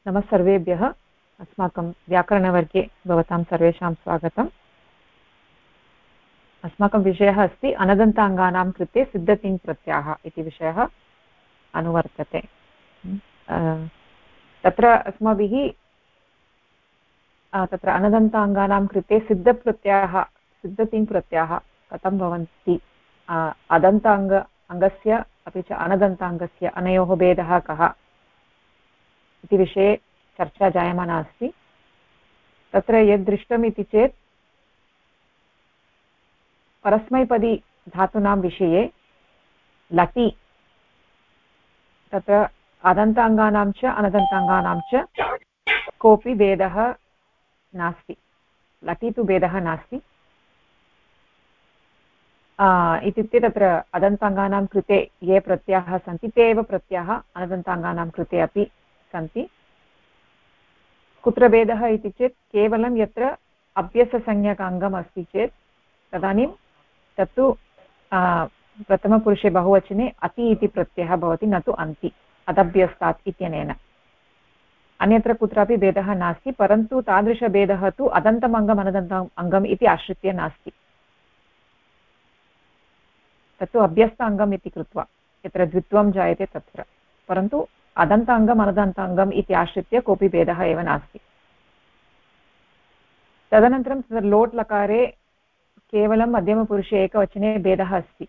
नमः सर्वेभ्यः। अस्माकं व्याकरणवर्गे भवतां सर्वेषां स्वागतम्। अस्माकं विषयः अस्ति अनदन्ताङ्गानां कृते सिद्धतिङ् प्रत्ययः इति विषयः अनुवर्तते। तत्र अस्माभिः तत्र अनदन्ताङ्गानां कृते सिद्धतिङ् प्रत्ययः कथं भवन्ति, अदन्ताङ्गस्य अपि च अनदन्ताङ्गस्य अनयोः भेदः कः इति विषये चर्चा जायमाना अस्ति। तत्र यद् दृष्टम् इति चेत् परस्मैपदी धातूनां विषये लटि तत्र अदन्ताङ्गानां च अनदन्ताङ्गानां च कोऽपि भेदः नास्ति। लटि तु भेदः नास्ति। इत्युक्ते तत्र अदन्ताङ्गानां कृते ये प्रत्ययाः सन्ति ते एव प्रत्ययाः अनदन्ताङ्गानां कृते अपि सन्ति। कुत्र भेदः इति चेत् केवलं यत्र अभ्यससंज्ञकाङ्गम् अस्ति चेत् तदानीं तत्तु प्रथमपुरुषे बहुवचने अति इति प्रत्ययः भवति, न तु अन्ति, अदभ्यस्तात् इत्यनेन। अन्यत्र कुत्रापि भेदः नास्ति, परन्तु तादृशभेदः तु अदन्तम् अङ्गम् अनदन्तम् अङ्गम् इति आश्रित्य नास्ति। तत्तु अभ्यस्त अङ्गम् इति कृत्वा यत्र द्वित्वं जायते तत्र, परन्तु अदन्त अङ्गम् अनदन्त अङ्गम् इति आश्रित्य कोऽपि भेदः एव नास्ति। तदनन्तरं तत्र लोट् लकारे केवलं मध्यमपुरुषे एकवचने भेदः अस्ति।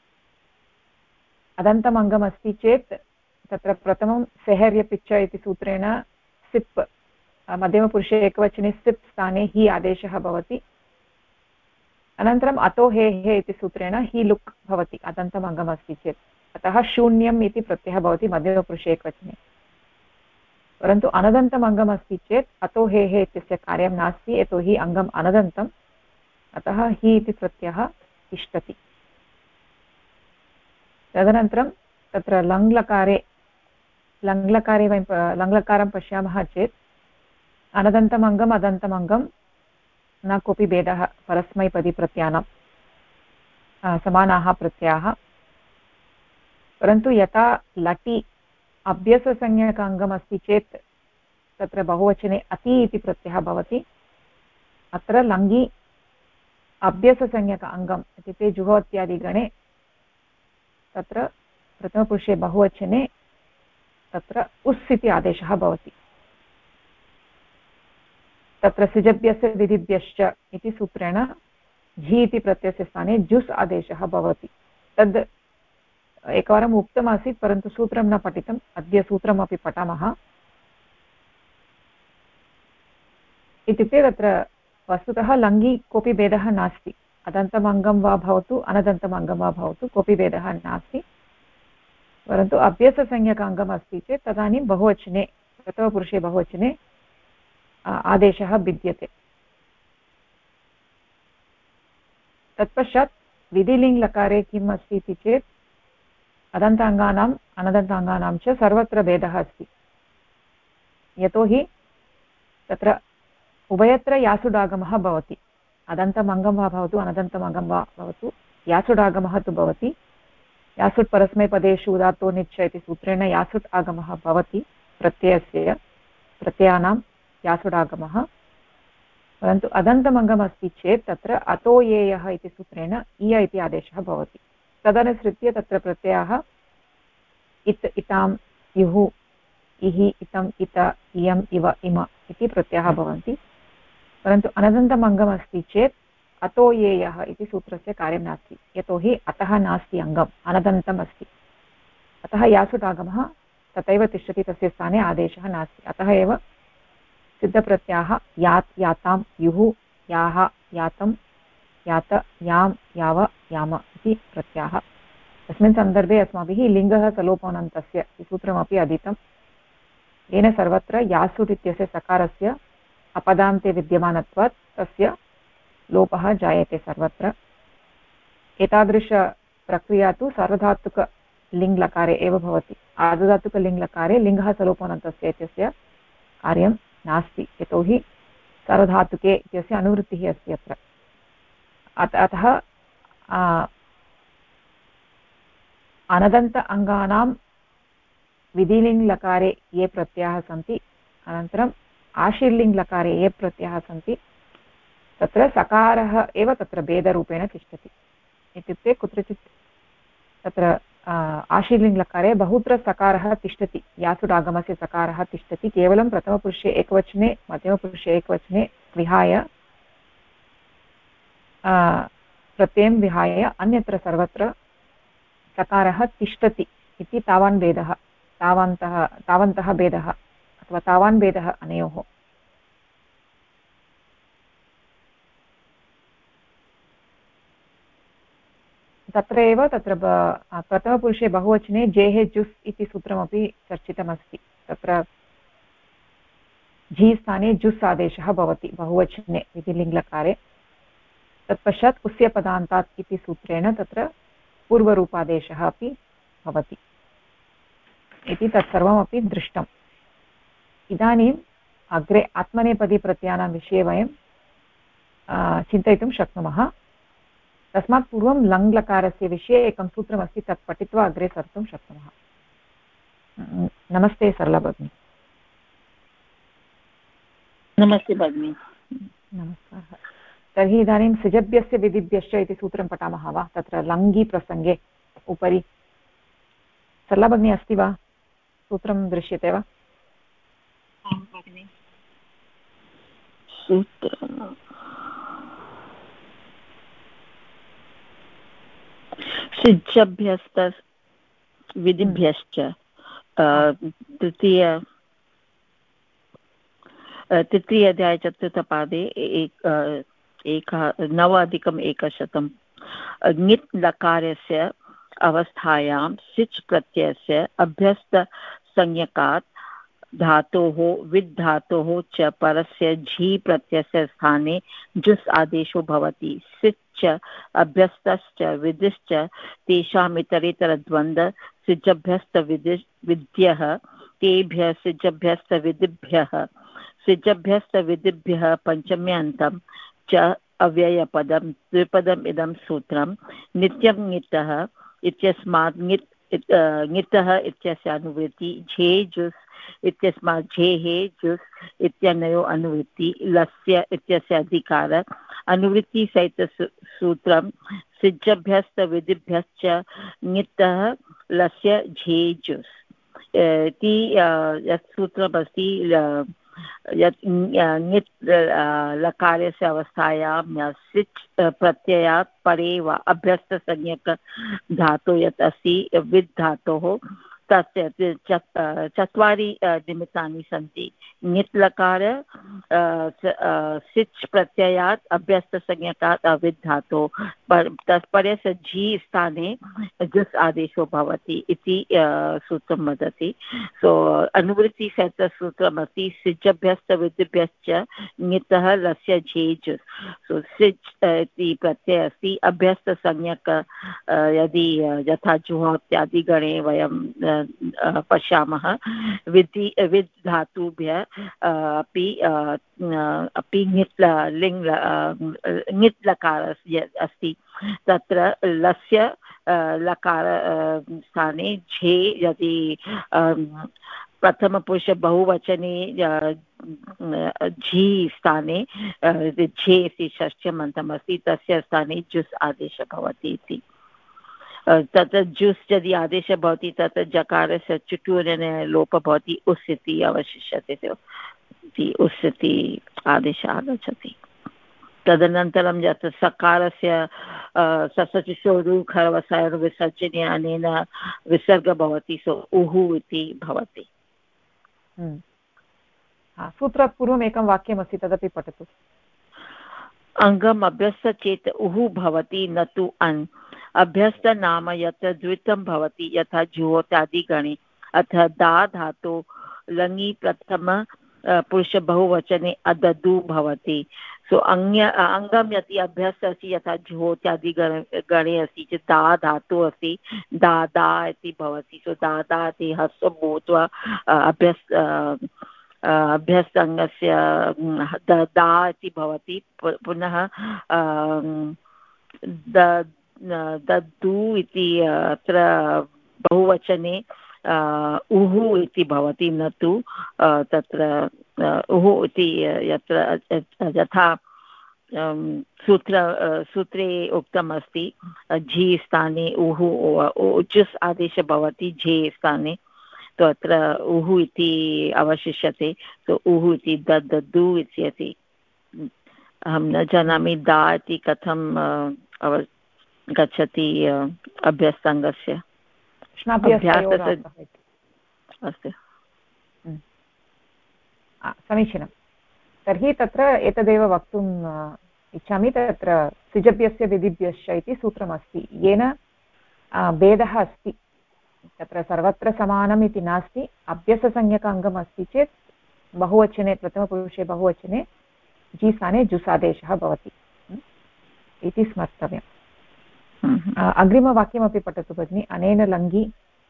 अदन्तम् अङ्गम् अस्ति चेत् तत्र प्रथमं सेहर्यपिच्च इति सूत्रेण सिप्, मध्यमपुरुषे एकवचने सिप् स्थाने हि आदेशः भवति। अनन्तरम् अतो हे हे इति सूत्रेण हि लुक् भवति अदन्तम् अङ्गम् अस्ति चेत्, अतः शून्यम् इति प्रत्ययः भवति मध्यमपुरुषे एकवचने। परन्तु अनदन्तम् अङ्गम् अस्ति चेत् अतो हे हे इत्यस्य कार्यं नास्ति, यतोहि अङ्गम् अनदन्तम्, अतः हि इति प्रत्ययः तिष्ठति। तदनन्तरं तत्र लङ्लकारे वयं लङ्लकारं पश्यामः चेत् अनदन्तम् अङ्गम् अदन्तम् अङ्गं न कोऽपि भेदः, परस्मैपदी प्रत्ययानां समानाः प्रत्ययाः। परन्तु यथा लटि अभ्यससंज्ञकाङ्गम् अस्ति चेत् तत्र बहुवचने अति इति प्रत्ययः भवति। अत्र लङ्गि अभ्यससंज्ञक अङ्गम् इत्युक्ते जुहोत्यादिगणे तत्र प्रथमपुरुषे बहुवचने तत्र उस् इति आदेशः भवति। तत्र सिजभ्यस्य विधिभ्यश्च इति सूत्रेण झि इति प्रत्ययस्य स्थाने जुस् आदेशः भवति। तद् एकवारम् उक्तमासीत्, परन्तु सूत्रं न पठितम्, अद्य सूत्रमपि पठामः। इत्युक्ते तत्र वस्तुतः लङ्गि कोऽपि भेदः नास्ति, अदन्तम् अङ्गं वा भवतु अनदन्तम् अङ्गं वा भवतु, कोऽपि भेदः नास्ति। परन्तु अभ्यससंज्ञकाङ्गम् अस्ति चेत् तदानीं बहुवचने, प्रथमपुरुषे बहुवचने आदेशः भिद्यते। तत्पश्चात् विधिलिङ् लकारे किम् अस्ति इति चेत् अदन्ताङ्गानाम् अनदन्ताङ्गानां च सर्वत्र भेदः अस्ति। यतोहि तत्र उभयत्र यासुडागमः भवति, अदन्तम् अङ्गं वा भवतु अनदन्तम् अङ्गं वा भवतु, यासुडागमः तु भवति। यासुट् परस्मैपदेषु उदात्तो निच्च इति सूत्रेण यासुट् आगमः भवति, प्रत्ययानां यासुडागमः। परन्तु अदन्तम् अङ्गम् अस्ति चेत् तत्र अतो येयः इति सूत्रेण इय इति आदेशः भवति। तदनुसृत्य तत्र प्रत्ययाः इत्, इताम्, इहुः, इहि, इतम्, इत, इयम्, इव, इम इति प्रत्ययाः भवन्ति। परन्तु अनदन्तम् अङ्गम् अस्ति चेत् अतो येयः इति सूत्रस्य कार्यं नास्ति, यतोहि अतः नास्ति अङ्गम्, अनदन्तम् अस्ति, अतः यासुडागमः तथैव तिष्ठति, तस्य स्थाने आदेशः नास्ति। अतः एव सिद्धप्रत्ययाः यात्, यातां, युः, याः, यातं, यात, यां, याव, याम इति प्रत्ययाः। तस्मिन् सन्दर्भे अस्माभिः लिङ्गः सलोपनन्तस्य सूत्रमपि अधीतं, येन सर्वत्र यासुट् इत्यस्य सकारस्य अपदान्ते विद्यमानत्वात् तस्य लोपः जायते सर्वत्र। एतादृशप्रक्रिया तु सार्वधातुकलिङ्लकारे एव भवति। आर्धधातुकलिङ्लकारे लिङ्गः सलोपनन्तस्य इत्यस्य कार्यं नास्ति, यतोहि सार्वधातुके इत्यस्य अनुवृत्तिः अस्ति अत्र। अतः अनदन्त अङ्गानां विधिलिङ्लकारे ये प्रत्ययाः सन्ति अनन्तरम् आशीर्लिङ्ग्-लकारे ये प्रत्ययाः सन्ति तत्र सकारः एव तत्र भेदरूपेण तिष्ठति। इत्युक्ते कुत्रचित् तत्र आशीर्लिङ्ग्-लकारे बहुत्र सकारः तिष्ठति, यासुडागमस्य सकारः तिष्ठति, केवलं प्रथमपुरुषे एकवचने मध्यमपुरुषे एकवचने विहाय प्रत्ययं विहाय अन्यत्र सर्वत्र सकारः तिष्ठति इति तावान् भेदः, तावन्तः भेदः अथवा तावान् भेदः अनयोः। तत्र एव तत्र प्रथमपुरुषे बहुवचने जेः जुस् इति सूत्रमपि चर्चितमस्ति। तत्र झि स्थाने जुस् आदेशः भवति बहुवचने विधिलिङ्ग्-लकारे। तत्पश्चात् उस्य पदान्तात् इति सूत्रेण तत्र पूर्वरूपादेशः अपि भवति इति तत्सर्वमपि दृष्टम्। इदानीम् अग्रे आत्मनेपदी प्रत्ययानां विषये वयं चिन्तयितुं शक्नुमः। तस्मात् पूर्वं लङ्लकारस्य विषये एकं सूत्रमस्ति, तत् पठित्वा अग्रे सर्तुं शक्नुमः। नमस्ते सरला भगिनी। नमस्ते भगिनी। नमस्कारः। तर्हि इदानीं सिजभ्यस्य विधिभ्यश्च इति सूत्रं पठामः वा? तत्र लङ्गि प्रसङ्गे उपरि सरला भगिनी अस्ति वा? सूत्रं दृश्यते वा? सिज्जभ्यस्त विधिभ्यश्च तृतीय अध्याय चतुर्थपादे 9+1 ङित् लकारस्य अवस्थायां सिच् प्रत्ययस्य अभ्यस्तसंज्ञकात् धातोः विद् धातोः च परस्य झि प्रत्ययस्य स्थाने जुस् आदेशो भवति। सिच् अभ्यस्तश्च विधिश्च तेषाम् इतरेतरद्वन्द्व सिज्जभ्यस्तविद्यः तेभ्यः सिज्जभ्यस्तविधिभ्यः सिज्जभ्यस्तविधिभ्यः पञ्चम्यन्तं च अव्ययपदं द्विपदम् इदं सूत्रं नित्यं ङितः इत्यस्मात् ङितः इत्यस्य अनुवृत्ति झे जुस् इत्यस्मात् झेः जुस् इत्यनयो अनुवृत्ति लस्य इत्यस्य अधिकार अनुवृत्तिसहित सूत्रं सिज्जभ्यस्तविधिभ्यश्च ङितः लस्य झे जुस् इति यत् सूत्रमस्ति। यत् ङित् लकारस्य अवस्थायां सिच् प्रत्ययात् परे वा अभ्यस्तसंज्ञक धातु यत् अस्ति विद् धातोः तस्य चत्वारि निमित्तानि सन्ति। ङित् लकार सिच् प्रत्ययात् अभ्यस्तसंज्ञकात् अविद् धातोः तत्परस्य झि स्थाने जुस् आदेशो भवति इति सूत्रं वदति। सो अनुवृत्तिसहितसूत्रमस्ति सिज्जभ्यस्तविधिभ्यश्च ङितः लस्य झे जुस्। सो सिच् इति प्रत्ययः अस्ति अभ्यस्तसंज्ञक यदि यथा जुहोत्यादिगणे वयं पश्यामः विद् धातुभ्यः अपि ङित् लकार अस्ति तत्र लस्य लकार स्थाने झे यदि प्रथमपुरुष बहुवचने झि स्थाने झे इति षष्ठ्यमन्तम् अस्ति तस्य स्थाने जुस् आदेशः भवति इति। तत्र जुस् यदि आदेशः भवति तत्र जकारस्य चुटुरने लोपः भवति उस् इति अवशिष्यते उस् इति आदेशः आगच्छति। तदनन्तरं यत् सकारस्य ससचिषोरु खरवसाय विसर्जने अनेन विसर्गः भवति सो उहु इति भवति। सूत्रात् पूर्वम् एकं वाक्यमस्ति तदपि पठतु। अङ्गम् अभ्यस्त चेत् उहु भवति न तु अन्। अभ्यस्त नाम यत्र द्वित्वं भवति यथा जुहोत्यादिगणे अथ दा धातो लङि प्रथम पुरुष बहुवचने अददु भवति। सो अङ्गं यदि अभ्यस्त अस्ति यथा जुहोत्यादिगणे अस्ति चेत् दा धातु अस्ति दादा इति भवति। सो दादा इति ह्रस्वं भूत्वा अभ्यस्तङ्गस्य दा इति भवति। पुनः दद्दु इति अत्र बहुवचने उहु इति भवति, न तु तत्र उहु इति यत्र यथा सूत्रे उक्तम् अस्ति, झि स्थाने उहु जुस् आदेशः भवति, झे स्थाने तो अत्र उहु इति अवशिष्यते, तो उहु इति दद्दु इत्यति। अहं न जानामि दा इति कथं गच्छति अभ्यस्तङ्गस्य अस्तु। समीचीनं। तर्हि तत्र एतदेव वक्तुम् इच्छामि, तत्र सिजभ्यस्य विधिभ्यश्च इति सूत्रमस्ति, येन भेदः अस्ति। तत्र सर्वत्र समानम् इति नास्ति। अभ्यससंज्ञक अङ्गम् अस्ति चेत् बहुवचने, प्रथमपुरुषे बहुवचने जि स्थाने जुसादेशः भवति इति स्मर्तव्यम्। अग्रिमवाक्यमपि पठतु भगिनि। अनेन लङ्घि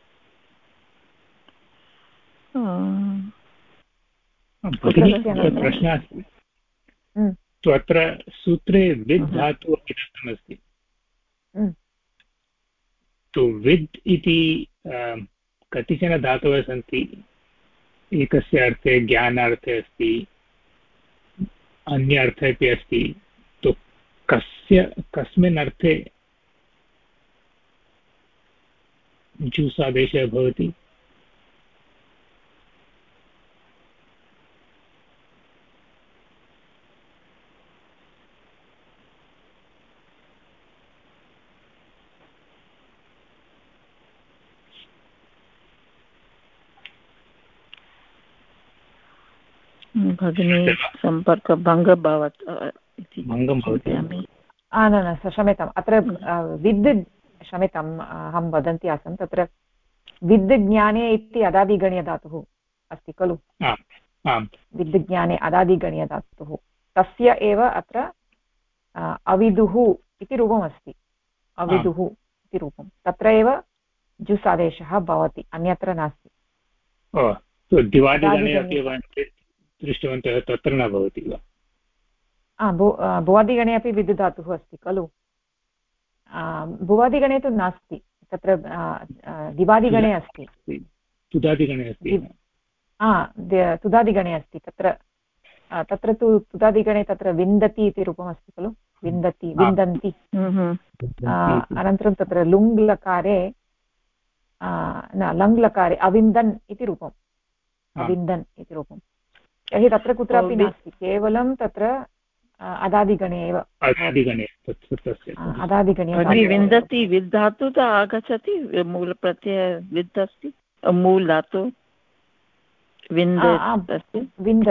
प्रश्नः अस्ति। अत्र सूत्रे विद् धातुः अपि दत्तमस्ति। तु विद् इति कतिचन धातवः सन्ति। एकस्य अर्थे ज्ञानार्थे अस्ति, अन्य अर्थे अपि अस्ति। तु कस्मिन् अर्थे जूस् आदेशः भवति? भगिनी सम्पर्कभङ्गः भवति। न क्षम्यताम्, अत्र विद्, क्षम्यताम् अहं वदन्ती आसम्, तत्र विद् ज्ञाने इति अदादिगणीयधातुः अस्ति खलु। विद् ज्ञाने अदादिगणीयधातुः, तस्य एव अत्र अविदुः इति रूपमस्ति। अविदुः इति रूपं, तत्र एव जुस् आदेशः भवति, अन्यत्र नास्ति। दिवादिगणे अपि दृष्टवन्तः, तत्र न भवति वा? भुवादिगणे अपि विद् धातुः अस्ति खलु। भुवादिगणे तु नास्ति, तत्र दिवादिगणे अस्ति। तुदादिगणे अस्ति। तुदादिगणे अस्ति। तत्र तु तुदादिगणे तत्र विन्दति इति रूपमस्ति खलु। विन्दति, विन्दन्ति। अनन्तरं तत्र लुङ् लकारे न लङ् लकारे अविन्दन् इति रूपम्, अविन्दन् इति रूपं। तर्हि तत्र कुत्रापि नास्ति, केवलं तत्र अदादिगणे एव। अदादिगणे विन्दति विद् धातु आगच्छति, मूलप्रत्यय विद् अस्ति, मूल धातु विन्द् अस्ति।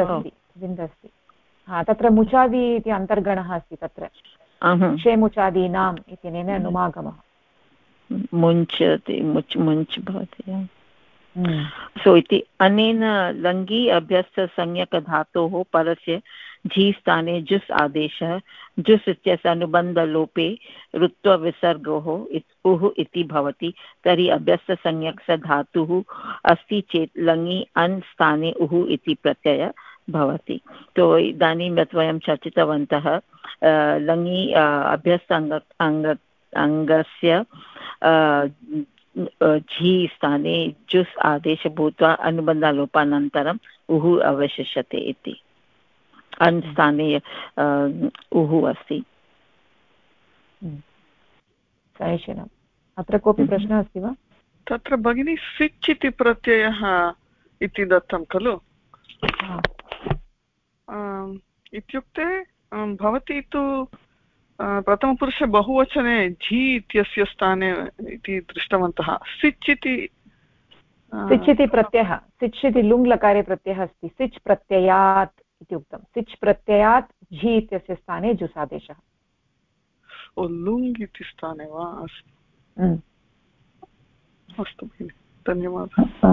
तत्र मुचादि इति अन्तर्गणः अस्ति, तत्र क्षेमुचादीनाम् इत्यनेन नुमागमः मुञ्चति, मुञ्च भवति। सो इति अनेन लङ्घि अभ्यस्तसंज्ञकधातोः परस्य झि स्थाने जुस् आदेशः, जुस् इत्यस्य अनुबन्धलोपे ऋत्वविसर्गोः उः इति भवति। तर्हि अभ्यस्तसंज्ञकस्य धातुः अस्ति चेत् लङि अन् स्थाने उः इति प्रत्ययः भवति। तो इदानीं यत् वयं चर्चितवन्तः, लङि अभ्यस्त अङ्गस्य झि स्थाने जुस् आदेश भूत्वा अनुबन्धलोपानन्तरम् उः अवशिष्यते इति। अन् स्थाने उः अस्ति। समीचीनम्। अत्र कोऽपि प्रश्नः अस्ति वा? तत्र भगिनी सिच् इति प्रत्ययः इति दत्तं खलु। इत्युक्ते भवती तु प्रथमपुरुषे बहुवचने झि इत्यस्य स्थाने इति दृष्टवन्तः। सिच् इति प्रत्ययः, सिच् इति लुङ् लकारे प्रत्ययः अस्ति। सिच् प्रत्ययात् इति उक्तं। सिच् प्रत्ययात् झि इत्यस्य स्थाने जुस् आदेशः। लुङ् इति स्थाने वा? अस्तु भगिनि, धन्यवादः।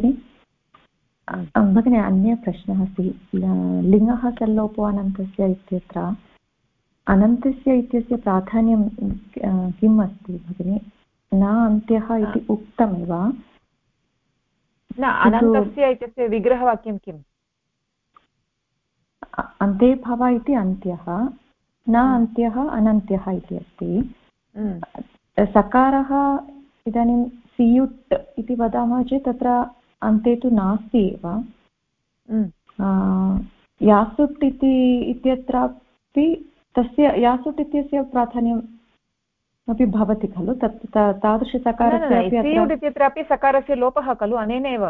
भगिनी अन्य प्रश्नः अस्ति। लिङ्गः सल्लोपो अनन्तस्य इत्यत्र अनन्तस्य इत्यस्य प्राधान्यं किम् अस्ति भगिनि? न अन्त्यः इति उक्तमेव। न, अनन्तस्य इत्यस्य विग्रहवाक्यं किम्? अन्ते भव इति अन्त्यः, न अन्त्यः अनन्त्यः इति अस्ति। सकारः इदानीं सियुट् इति वदामः चेत् तत्र अन्ते तु नास्ति एव। यासुट् इत्यत्रापि तस्य यासुट् इत्यस्य प्राधान्यम् अपि भवति खलु, तत् तादृशसकारस्य सियुट् इत्यत्रापि सकारस्य लोपः खलु अनेनैव।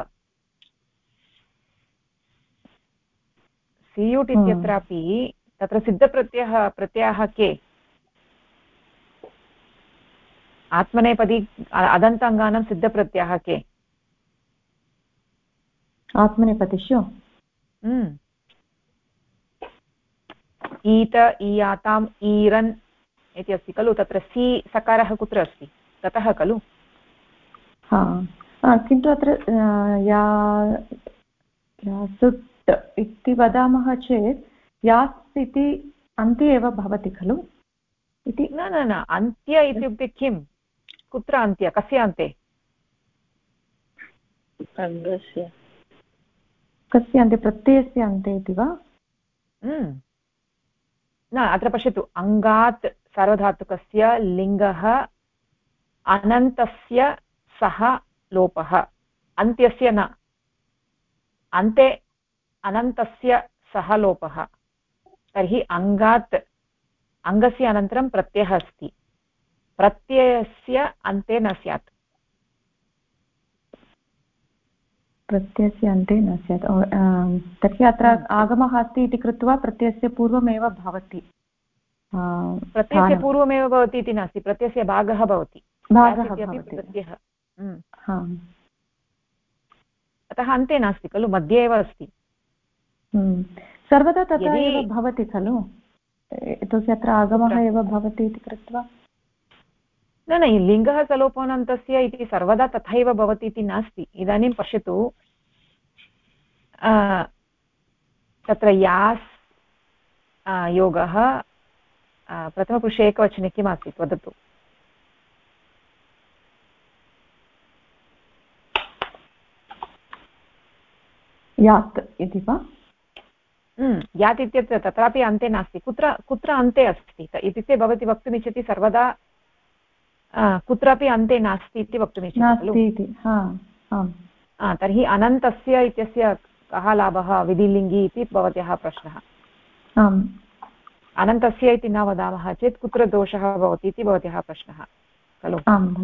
सियुट् इत्यत्रापि तत्र प्रत्ययाः के? आत्मनेपदी अदन्ताङ्गानां सिद्धप्रत्ययाः के? आत्मनेपदिषु ईत, ईयाताम्, ईरन् इति अस्ति खलु, तत्र सि सकारः कुत्र अस्ति? ततः खलु। किन्तु अत्र यासुट् इति वदामः चेत् यास् इति अन्ते एव भवति खलु इति। न अन्त्य इत्युक्ते किं? कुत्र अन्त्य? कस्य अन्ते? अङ्गस्य। कस्य अन्ते? प्रत्ययस्य अन्ते इति वा? न, अत्र पश्यतु, अङ्गात् सार्वधातुकस्य लिङ्गः अनन्तस्य सः लोपः, अन्त्यस्य न। अन्ते अनन्तस्य सः लोपः, तर्हि अङ्गात् अङ्गस्य अनन्तरं प्रत्ययः अस्ति, प्रत्ययस्य अन्ते न स्यात्। प्रत्ययस्य अन्ते न स्यात्। तर्हि अत्र आगमः अस्ति इति कृत्वा प्रत्ययस्य पूर्वमेव भवति। प्रत्ययस्य पूर्वमेव भवति इति नास्ति, प्रत्ययस्य भागः भवति। प्रत्ययः अतः अन्ते नास्ति खलु, मध्ये एव अस्ति। सर्वदा तथा एव भवति खलु, यतोहि अत्र आगमः एव भवति इति कृत्वा। न लिङ्गः सलोपानन्तस्य इति सर्वदा तथैव भवति इति नास्ति। इदानीं पश्यतु, तत्र यास् योगः प्रथमपुरुषे एकवचने किम् आसीत् वदतु? यात् इति वा? यात् इत्यत्र तत्रापि अन्ते नास्ति। कुत्र अन्ते अस्ति इत्युक्ते भवती वक्तुमिच्छति सर्वदा कुत्रापि अन्ते नास्ति इति वक्तुमिच्छति खलु। तर्हि अनन्तस्य इत्यस्य कः लाभः विधिलिङ्गि इति भवत्याः प्रश्नः। अनन्तस्य इति न वदामः चेत् कुत्र दोषः भवति इति भवत्याः प्रश्नः खलु।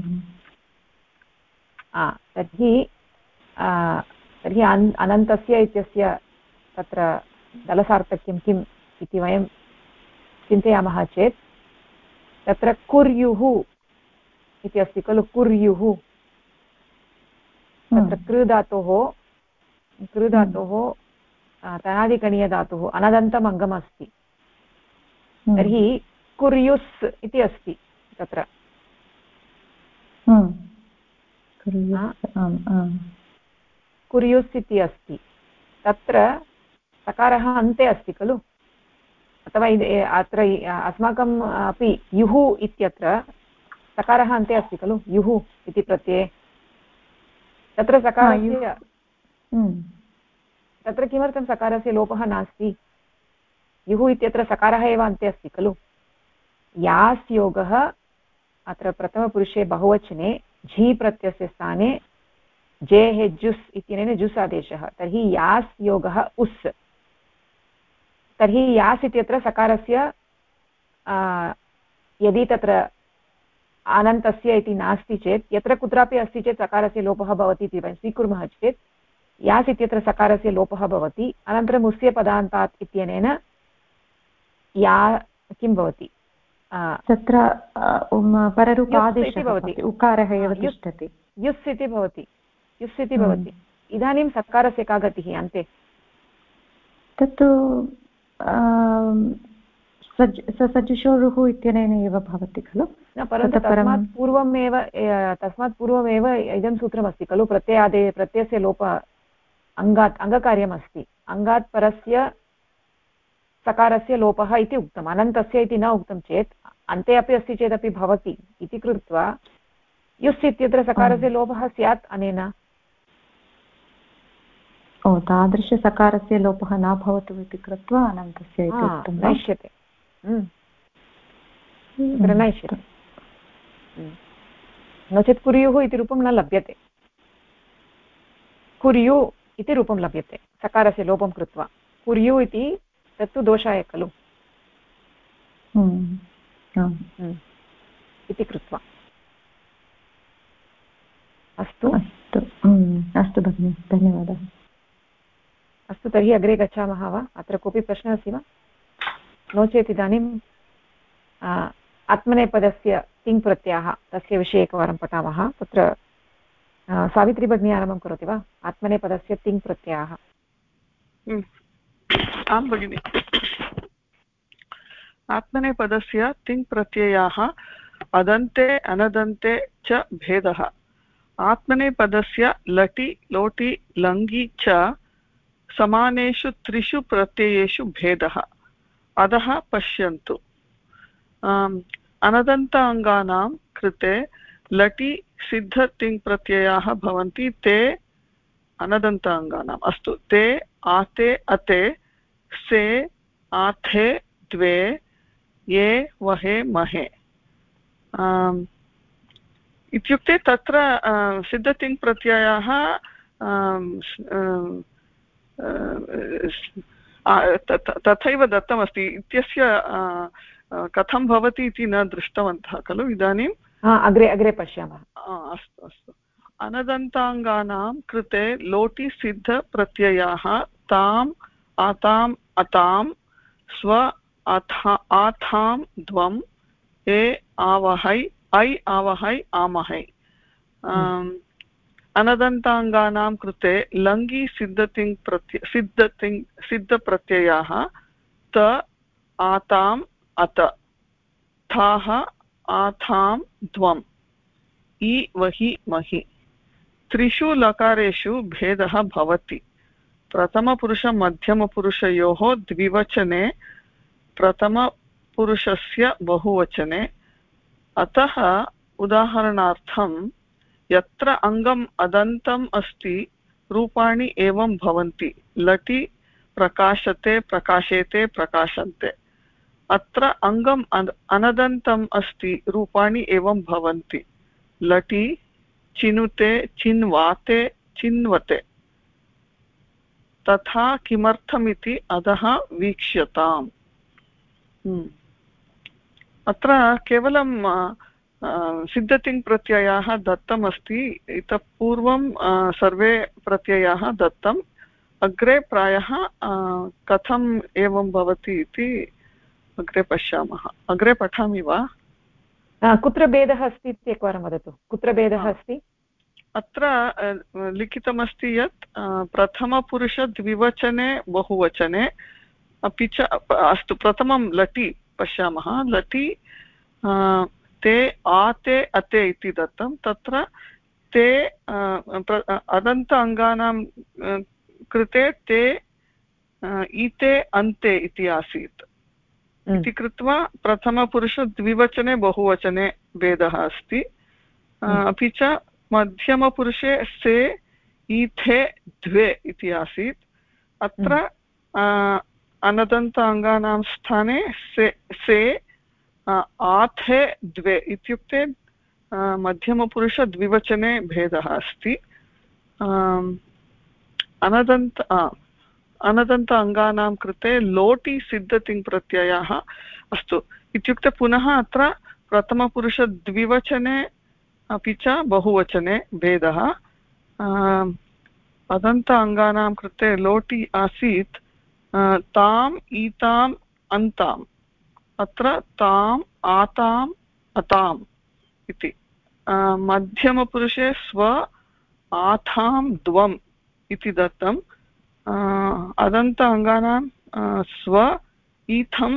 तर्हि अनन्तस्य इत्यस्य तत्र दलसार्थक्यं किम् इति वयं चिन्तयामः चेत् तत्र कुर्युः इति अस्ति खलु। कुर्युः तत्र कृधातोः तनादिकणीयधातुः अनदन्तम् अङ्गम् अस्ति। तर्हि कुर्युस् इति अस्ति तत्र। कुर्युस् इति अस्ति, तत्र सकारः अन्ते अस्ति खलु। अथवा अत्र अस्माकम् अपि युः इत्यत्र सकारः अन्ते अस्ति खलु, युः इति प्रत्यये। तत्र सकारस्य तत्र किमर्थं सकारस्य लोपः नास्ति? युः इत्यत्र सकारः एव अन्ते अस्ति खलु। यास् योगः अत्र प्रथमपुरुषे बहुवचने झि प्रत्ययस्य स्थाने जेः जुस् इत्यनेन जुस् आदेशः, तर्हि यास् योगः उस्। तर्हि यास् इत्यत्र सकारस्य यदि तत्र अनन्तस्य इति नास्ति चेत्, यत्र कुत्रापि अस्ति चेत् सकारस्य लोपः भवति इति वयं स्वीकुर्मः चेत् यास् इत्यत्र सकारस्य लोपः भवति। अनन्तरम् उस्य पदान्तात् इत्यनेन या किं भवति? तत्र पररूपादेशः भवति, उकारः एव तिष्ठति, युस् इति भवति, युस् इति भवति। इदानीं सकारस्य का गतिः अन्ते? तत्तु ससजुषोरुः इत्यनेन एव भवति खलु। न, परन्तु तस्मात् पूर्वमेव इदं सूत्रमस्ति खलु, प्रत्ययस्य लोप अङ्गकार्यमस्ति। अङ्गात् परस्य सकारस्य लोपः इति उक्तम्, अनन्तस्य इति न उक्तं चेत् अन्ते अपि अस्ति चेदपि भवति इति कृत्वा युस् इत्यत्र सकारस्य लोपः स्यात् अनेन। तादृशसकारस्य लोपः न भवतु इति कृत्वा अनन्तस्य इति उक्तं नश्यते। नो चेत् कुर्युः इति रूपं न लभ्यते कुर्यु इति रूपं लभ्यते सकारस्य लोपं कृत्वा कुर्यु इति तत्तु दोषाय खलु इति कृत्वा अस्तु अस्तु अस्तु भगिनि धन्यवादः अस्तु तर्हि अग्रे गच्छामः वा अत्र कोऽपि प्रश्नः अस्ति वा नो चेत् इदानीं आत्मनेपदस्य तिङ् प्रत्ययः तस्य विषये एकवारं पठामः तत्र सावित्री भगिनी आरम्भं करोति वा आत्मनेपदस्य तिङ् प्रत्ययः आं भगिनि आत्मनेपदस्य तिङ् प्रत्ययाः अदन्ते अनदन्ते च भेदः आत्मनेपदस्य लटि लोटि लङि च समानेषु त्रिषु प्रत्ययेषु भेदः अधः पश्यन्तु अनदन्त अङ्गानां कृते लटि सिद्ध तिङ् प्रत्ययाः भवन्ति ते अनदन्त अङ्गानाम् अस्तु ते आते अते से आथे द्वे ये वहे महे इत्युक्ते तत्र सिद्धतिङ् प्रत्ययाः तथैव दत्तमस्ति इत्यस्य कथं भवति इति न दृष्टवन्तः खलु इदानीं अग्रे अग्रे पश्यामः अस्तु अस्तु अनदन्ताङ्गानां कृते लोटि सिद्ध प्रत्ययाः ताम् आताम् अतां स्व आथां द्वम् ए आवहै ऐ आवहै आमहै अनदन्ताङ्गानां कृते लङि सिद्धप्रत्ययाः त आताम् अत थाः आथां द्वम् इ वहि महि त्रिषु लकारेषु भेदः भवति प्रथमपुरुषमध्यमपुरुषयोः द्विवचने प्रथमपुरुषस्य बहुवचने अतः उदाहरणार्थं यत्र अङ्गम् अदन्तम् अस्ति रूपाणि एवं भवन्ति लटि प्रकाशते प्रकाशेते प्रकाशन्ते अत्र अङ्गम् अनदन्तम् अस्ति रूपाणि एवं भवन्ति लटि चिनुते चिन्वाते चिन्वते तथा किमर्थमिति अधः वीक्ष्यताम् अत्र केवलं सिद्धतिङ् प्रत्ययाः दत्तमस्ति इतः पूर्वं सर्वे प्रत्ययाः दत्तम् अग्रे प्रायः कथम् एवं भवति इति अग्रे पश्यामः अग्रे पठामि वा कुत्र भेदः अस्ति इति एकवारं वदतु कुत्र भेदः अस्ति अत्र लिखितमस्ति यत् प्रथमपुरुषद्विवचने बहुवचने अपि च अस्तु प्रथमं लटि पश्यामः लटि ते आते अते इति दत्तं तत्र ते अदन्त अङ्गानां कृते ते इते अन्ते इति आसीत् इति कृत्वा प्रथमपुरुषद्विवचने बहुवचने भेदः अस्ति अपि च मध्यमपुरुषे से इथे द्वे इति आसीत् अत्र अनदन्त अङ्गानां स्थाने से आथे द्वे इत्युक्ते मध्यमपुरुषद्विवचने भेदः अस्ति अनदन्त अङ्गानां कृते लोटि सिद्धतिङ् प्रत्ययाः अस्तु इत्युक्ते पुनः अत्र प्रथमपुरुषद्विवचने अपि च बहुवचने भेदः अदन्त अङ्गानां कृते लोटि आसीत् ताम् ईताम् अन्ताम् अत्र ताम् आताम् अताम् इति मध्यमपुरुषे स्व आथां द्वम् इति दत्तम् अदन्त अङ्गानां स्व ईथं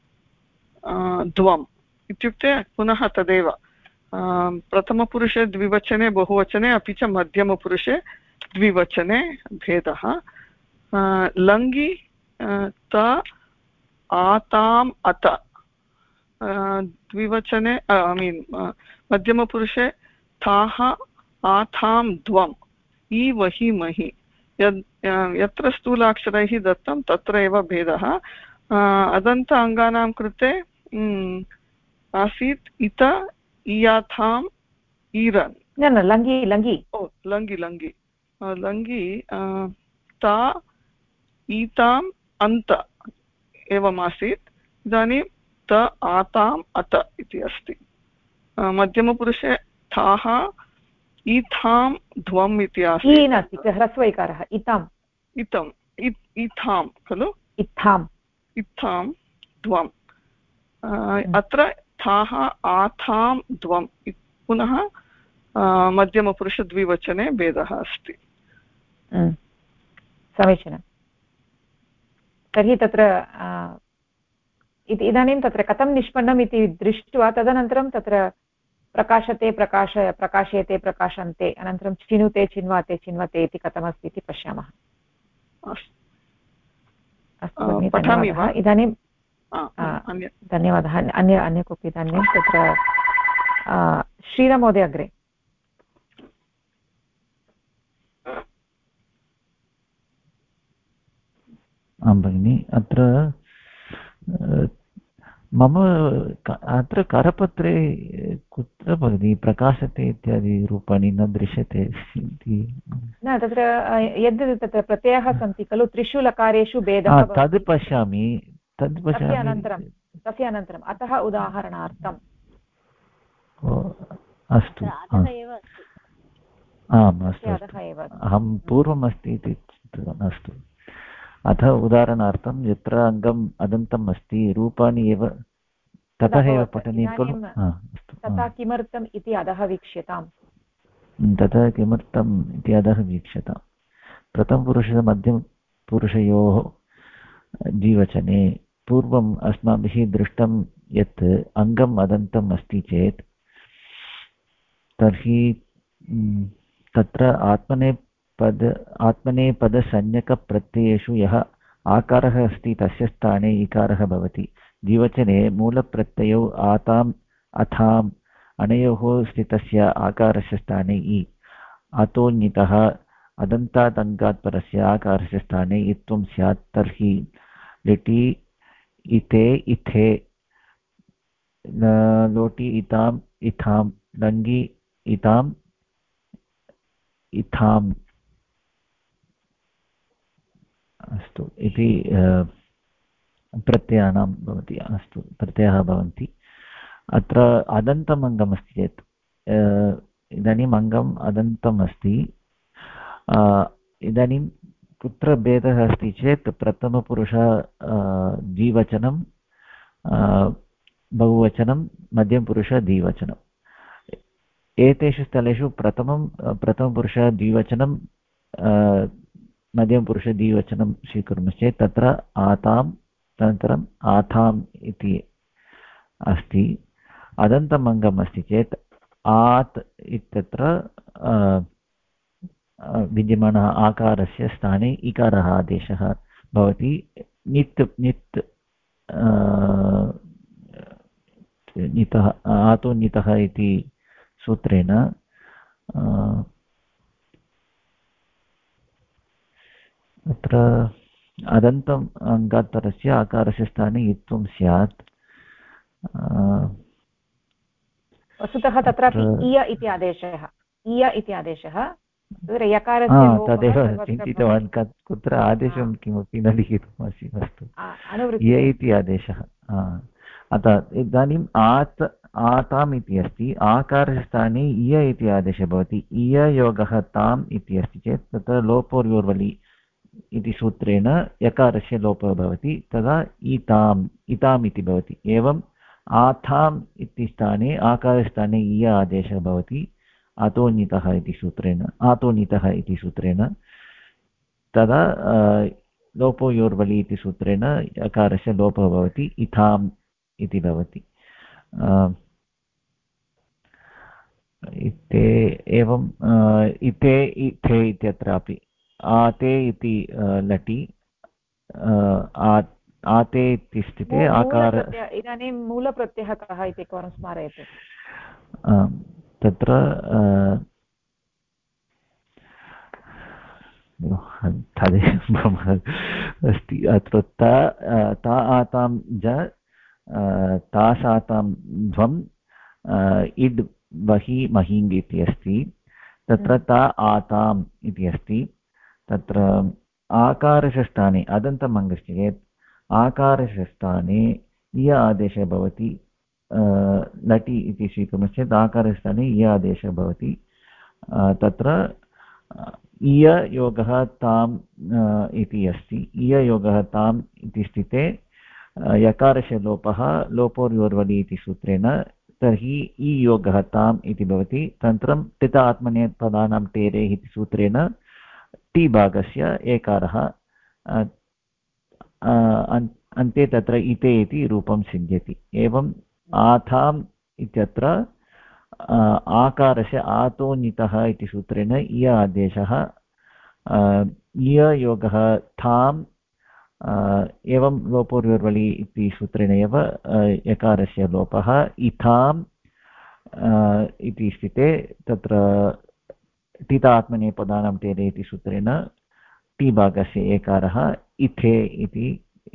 द्वम् इत्युक्ते पुनः तदेव प्रथमपुरुषे द्विवचने बहुवचने अपि च मध्यमपुरुषे द्विवचने भेदः लङि त आताम् अत द्विवचने मध्यमपुरुषे थाः आथां द्वम् इ वहि महि यत्र स्थूलाक्षरैः दत्तं तत्र एव भेदः अदन्त अङ्गानां कृते आसीत् इत इयाथाम् ईरन् न न लङ्गि लङ्गि ओ लङ्गि लङ्गि लङ्गि ता ईताम् अन्त एवमासीत् इदानीं त आताम् अत इति अस्ति मध्यमपुरुषे थाः ईथां ध्वम् इति आसीत् नास्ति ह्रस्वैकारः इताम् इतम् इथां खलु इत्थाम् इत्थां ध्वम् अत्र थाः आथां ध्वम् पुनः मध्यमपुरुषद्विवचने भेदः अस्ति समीचीनं तर्हि तत्र इदानीं तत्र कथं निष्पन्नम् इति दृष्ट्वा तदनन्तरं तत्र प्रकाशते प्रकाशयते प्रकाशन्ते अनन्तरं चिनुते चिन्वाते चिन्वते इति कथमस्ति इति पश्यामः अस्तु भगिनि धन्यवादः इदानीं धन्यवादः अन्य कोऽपि इदानीं तत्र श्रीराममहोदय अग्रे आं भगिनि अत्र मम अत्र करपत्रे कुत्र भगिनि प्रकाशते इत्यादि रूपाणि न दृश्यते इति न तत्र यद् तत्र प्रत्ययाः सन्ति खलु त्रिषु लकारेषु भेदः तद् पश्यामि तस्य अनन्तरम् अतः उदाहरणार्थम् अस्तु आम् अस्तु अहं पूर्वमस्ति इति चिन्तितवान् अस्तु अथ उदाहरणार्थं यत्र अङ्गम् अदन्तम् अस्ति रूपाणि एव ततः एव पठनीयं खलु तथा किमर्थम् इति अधः वीक्ष्यताम् ततः किमर्थम् इति अधः वीक्ष्यताम् प्रथमपुरुषः मध्यमपुरुषयोः द्विवचने पूर्वम् अस्माभिः दृष्टं यत् अङ्गम् अदन्तम् अस्ति चेत् तर्हि तत्र आत्मनेपदसंज्ञकप्रत्ययेषु यः आकारः अस्ति तस्य स्थाने इकारः भवति द्विवचने मूलप्रत्ययौ आताम् अथाम् अनयोः स्थितस्य आकारस्य स्थाने इ अतोऽन्यतः अदन्तात् अङ्गात् परस्य आकारस्य स्थाने इत्वं स्यात् तर्हि लिटि इते इथे लोटि इताम् इथां लङ्गि इताम् इथाम् अस्तु इति प्रत्ययानां भवति अस्तु प्रत्ययाः भवन्ति अत्र अदन्तम् अङ्गमस्ति चेत् इदानीम् अङ्गम् अदन्तम् अस्ति इदानीं कुत्र भेदः अस्ति चेत् प्रथमपुरुष द्विवचनं बहुवचनं मध्यमपुरुष द्विवचनम् एतेषु स्थलेषु प्रथमपुरुष द्विवचनं मध्यमपुरुषद्विवचनं स्वीकुर्मश्चेत् तत्र आताम् अनन्तरम् आथाम् इति अस्ति अदन्तम् अङ्गम् अस्ति चेत् आत् इत्यत्र विद्यमानः आकारस्य स्थाने इकारः आदेशः भवति नितः आतो नितः इति सूत्रेण अत्र अदन्तम् अङ्गात् परस्य आकारस्य स्थाने इत्वं स्यात् वस्तुतः तत्रापि इय इति आदेशः तदेव चिन्तितवान् कुत्र आदेशं किमपि न लिखितमस्ति अस्तु इय इति आदेशः अतः इदानीम् आताम् इति अस्ति आकारस्य स्थाने इय इति आदेशः भवति इय योगः ताम् इति अस्ति चेत् तत्र लोपोर्योर्वलि इति सूत्रेण यकारस्य लोपः भवति तदा इताम् इति भवति एवम् आथाम् इति स्थाने आकारस्थाने इय आदेशः भवति आतोनितः इति सूत्रेण तदा लोपोयोर्वलि इति सूत्रेण यकारस्य लोपः भवति इथाम् इति भवति इते एवं इते इथे इत्यत्रापि आते इति लटि आते इति स्थिते आकार इदानीं मूलप्रत्ययः कः इति एकवारं स्मारयतु तत्र तदेव अस्ति अत्र ता आतां ज तासातां ध्वम् इड् वहि महिङ् इति अस्ति, तत्र ता आताम् इति अस्ति। तत्र आकारस्य स्थाने अदन्तमङ्गस्य चेत् आकारस्य स्थाने य आदेशः भवति। लटि इति स्वीकुर्मश्चेत् आकारस्य स्थाने य आदेशः भवति। तत्र इययोगः ताम् इति अस्ति। इययोगः ताम् इति स्थिते यकारस्य लोपः लोपोर्योर्वलि इति सूत्रेण, तर्हि इयोगः ताम् इति भवति। तदनन्तरं टित आत्मनेपदानां टेरे इति सूत्रेण टी भागस्य एकारः अन्ते तत्र इते इति रूपं सिद्ध्यति। एवम् आथाम् इत्यत्र आकारस्य आतोनितः इति सूत्रेण इय आदेशः, इययोगः थाम् एवं लोपोर्योर्वलि इति सूत्रेण एव यकारस्य लोपः इथाम् इति स्थिते तत्र टितात्मनेपदानां टेरे इति सूत्रेण टी भागस्य एकारः इथे इति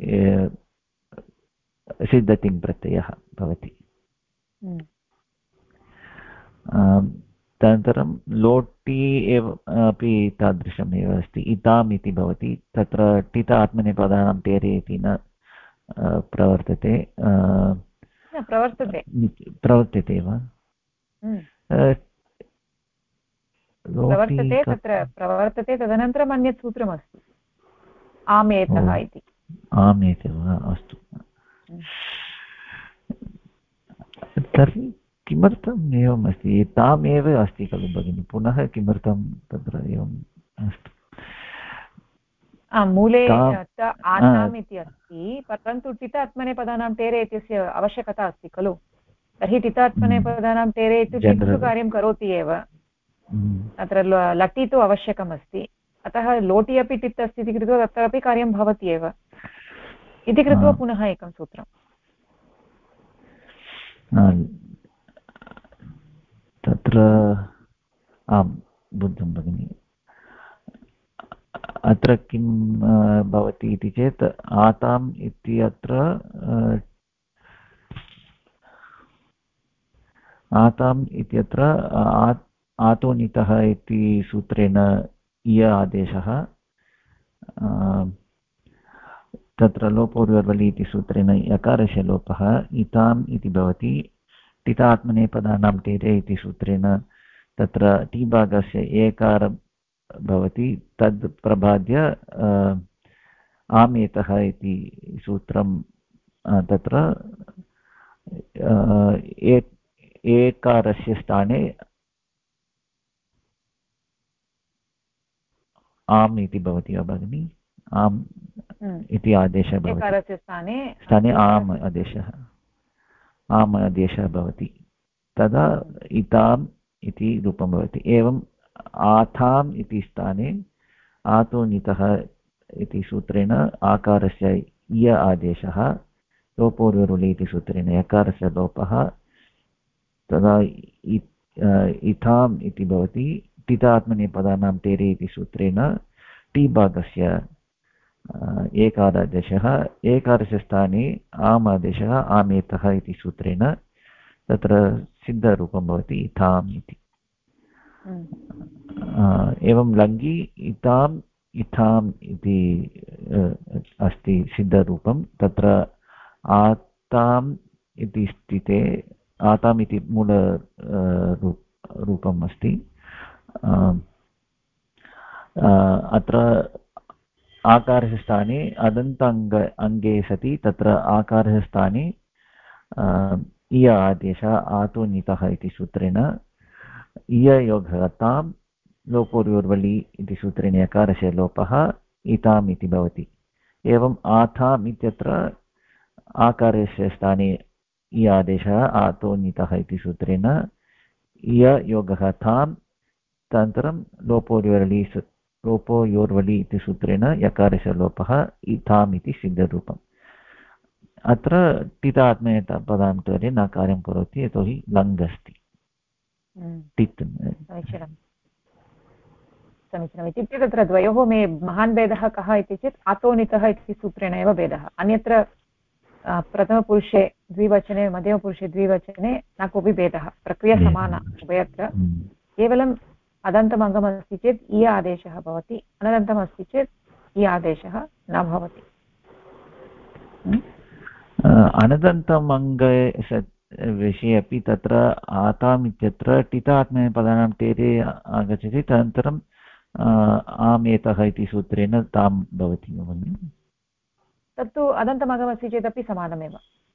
सिद्धतिङ् प्रत्ययः भवति। तदनन्तरं लोटि एव अपि तादृशमेव अस्ति, इताम् इति भवति। तत्र टित आत्मनेपदानां टेरे इति न प्रवर्तते वा? प्रवर्तते, तत्र प्रवर्तते। तदनन्तरम् अन्यत् सूत्रमस्ति आमेतः इति। आमेतः वा? अस्तु। तर्हि किमर्थम् एवम् अस्ति? तामेव अस्ति खलु भगिनि, पुनः किमर्थं तत्र एवम्? अस्तु, मूले आताम् इति अस्ति, परन्तु टित आत्मनेपदानां टेरे इत्यस्य आवश्यकता अस्ति खलु। तर्हि टित आत्मनेपदानां टेरे इत्युक्ते टिट् कार्यं करोति एव, अत्र लटि तु आवश्यकमस्ति। अतः लोटि अपि टित् अस्ति इति कृत्वा तत्रापि कार्यं भवति एव इति कृत्वा पुनः एकं सूत्रम्। तत्र आम् बुद्धं भगिनि। अत्र किं भवति इति चेत् आताम् इत्यत्र आताम् इत्यत्र आतोनितः इति सूत्रेण इय आदेशः, तत्र लोपोर्योर्वलि इति सूत्रेण यकारस्य लोपः इताम् इति भवति। टितात्मनेपदानां टेरे इति सूत्रेण तत्र टी भागस्य एकार भवति, तद् प्रबाद्य आमेतः इति सूत्रं तत्र एकारस्य स्थाने आम् इति भवति वा भगिनि? आम् इति आदेशः भवति, स्थाने आम् आदेशः, आम् आदेशः भवति। तदा इताम् इति रूपं भवति। एवम् आथाम् इति स्थाने आतोनितः इति सूत्रेण आकारस्य इय आदेशः, लोपोर्योर्वलि इति सूत्रेण यकारस्य लोपः, तदा इथाम् इति भवति। टितात्मनेपदानां टेरे इति सूत्रेण टी भागस्य एकारादेशः, एकारस्य स्थाने आम् आदेशः आमेतः इति सूत्रेण तत्र सिद्धरूपं भवति इथाम् इति। एवं लङ्घि इताम् इथाम् इति अस्ति सिद्धरूपं। तत्र आताम् इति स्थिते आताम् इति मूल रूपम् अस्ति। अत्र आकारस्य स्थाने अदन्त अङ्गे सति तत्र आकारस्य स्थाने इय आदेशः आतोनितः इति सूत्रेण इययोगः ताम् लोपोर्योर्वलि इति सूत्रेण यकारस्य लोपः इताम् इति भवति। एवम् आथाम् इत्यत्र आकारस्य स्थाने इय आदेशः आतोनितः इति सूत्रेण इययोगः ताम्, तदनन्तरं लोपोर्योर्वलि इति सूत्रेण यकारस्य लोपः इथाम् इति सिद्धरूपम्। अत्र टितात्मनेपदान्तरे न कार्यं करोति, यतोहि लङ् अस्ति। टित् समीचीनम्। इत्युक्ते तत्र द्वयोः मे महान् भेदः कः इति चेत् आतोनितः इति सूत्रेण एव भेदः, अन्यत्र प्रथमपुरुषे द्विवचने मध्यमपुरुषे द्विवचने न कोऽपि भेदः प्रक्रिया समाना उभयत्र केवलम् अदन्तमङ्गमस्ति चेत् इ आदेशः भवति अनदन्तमस्ति चेत् इ आदेशः न भवति अनदन्तमङ्गे विषये अपि तत्र आताम् इत्यत्र टितात्मनेपदानां तेरे आगच्छति तदनन्तरं आमेतः इति सूत्रेण तां भवति भगिनि तत्तु अदन्तमङ्गमस्ति चेदपि समानमेव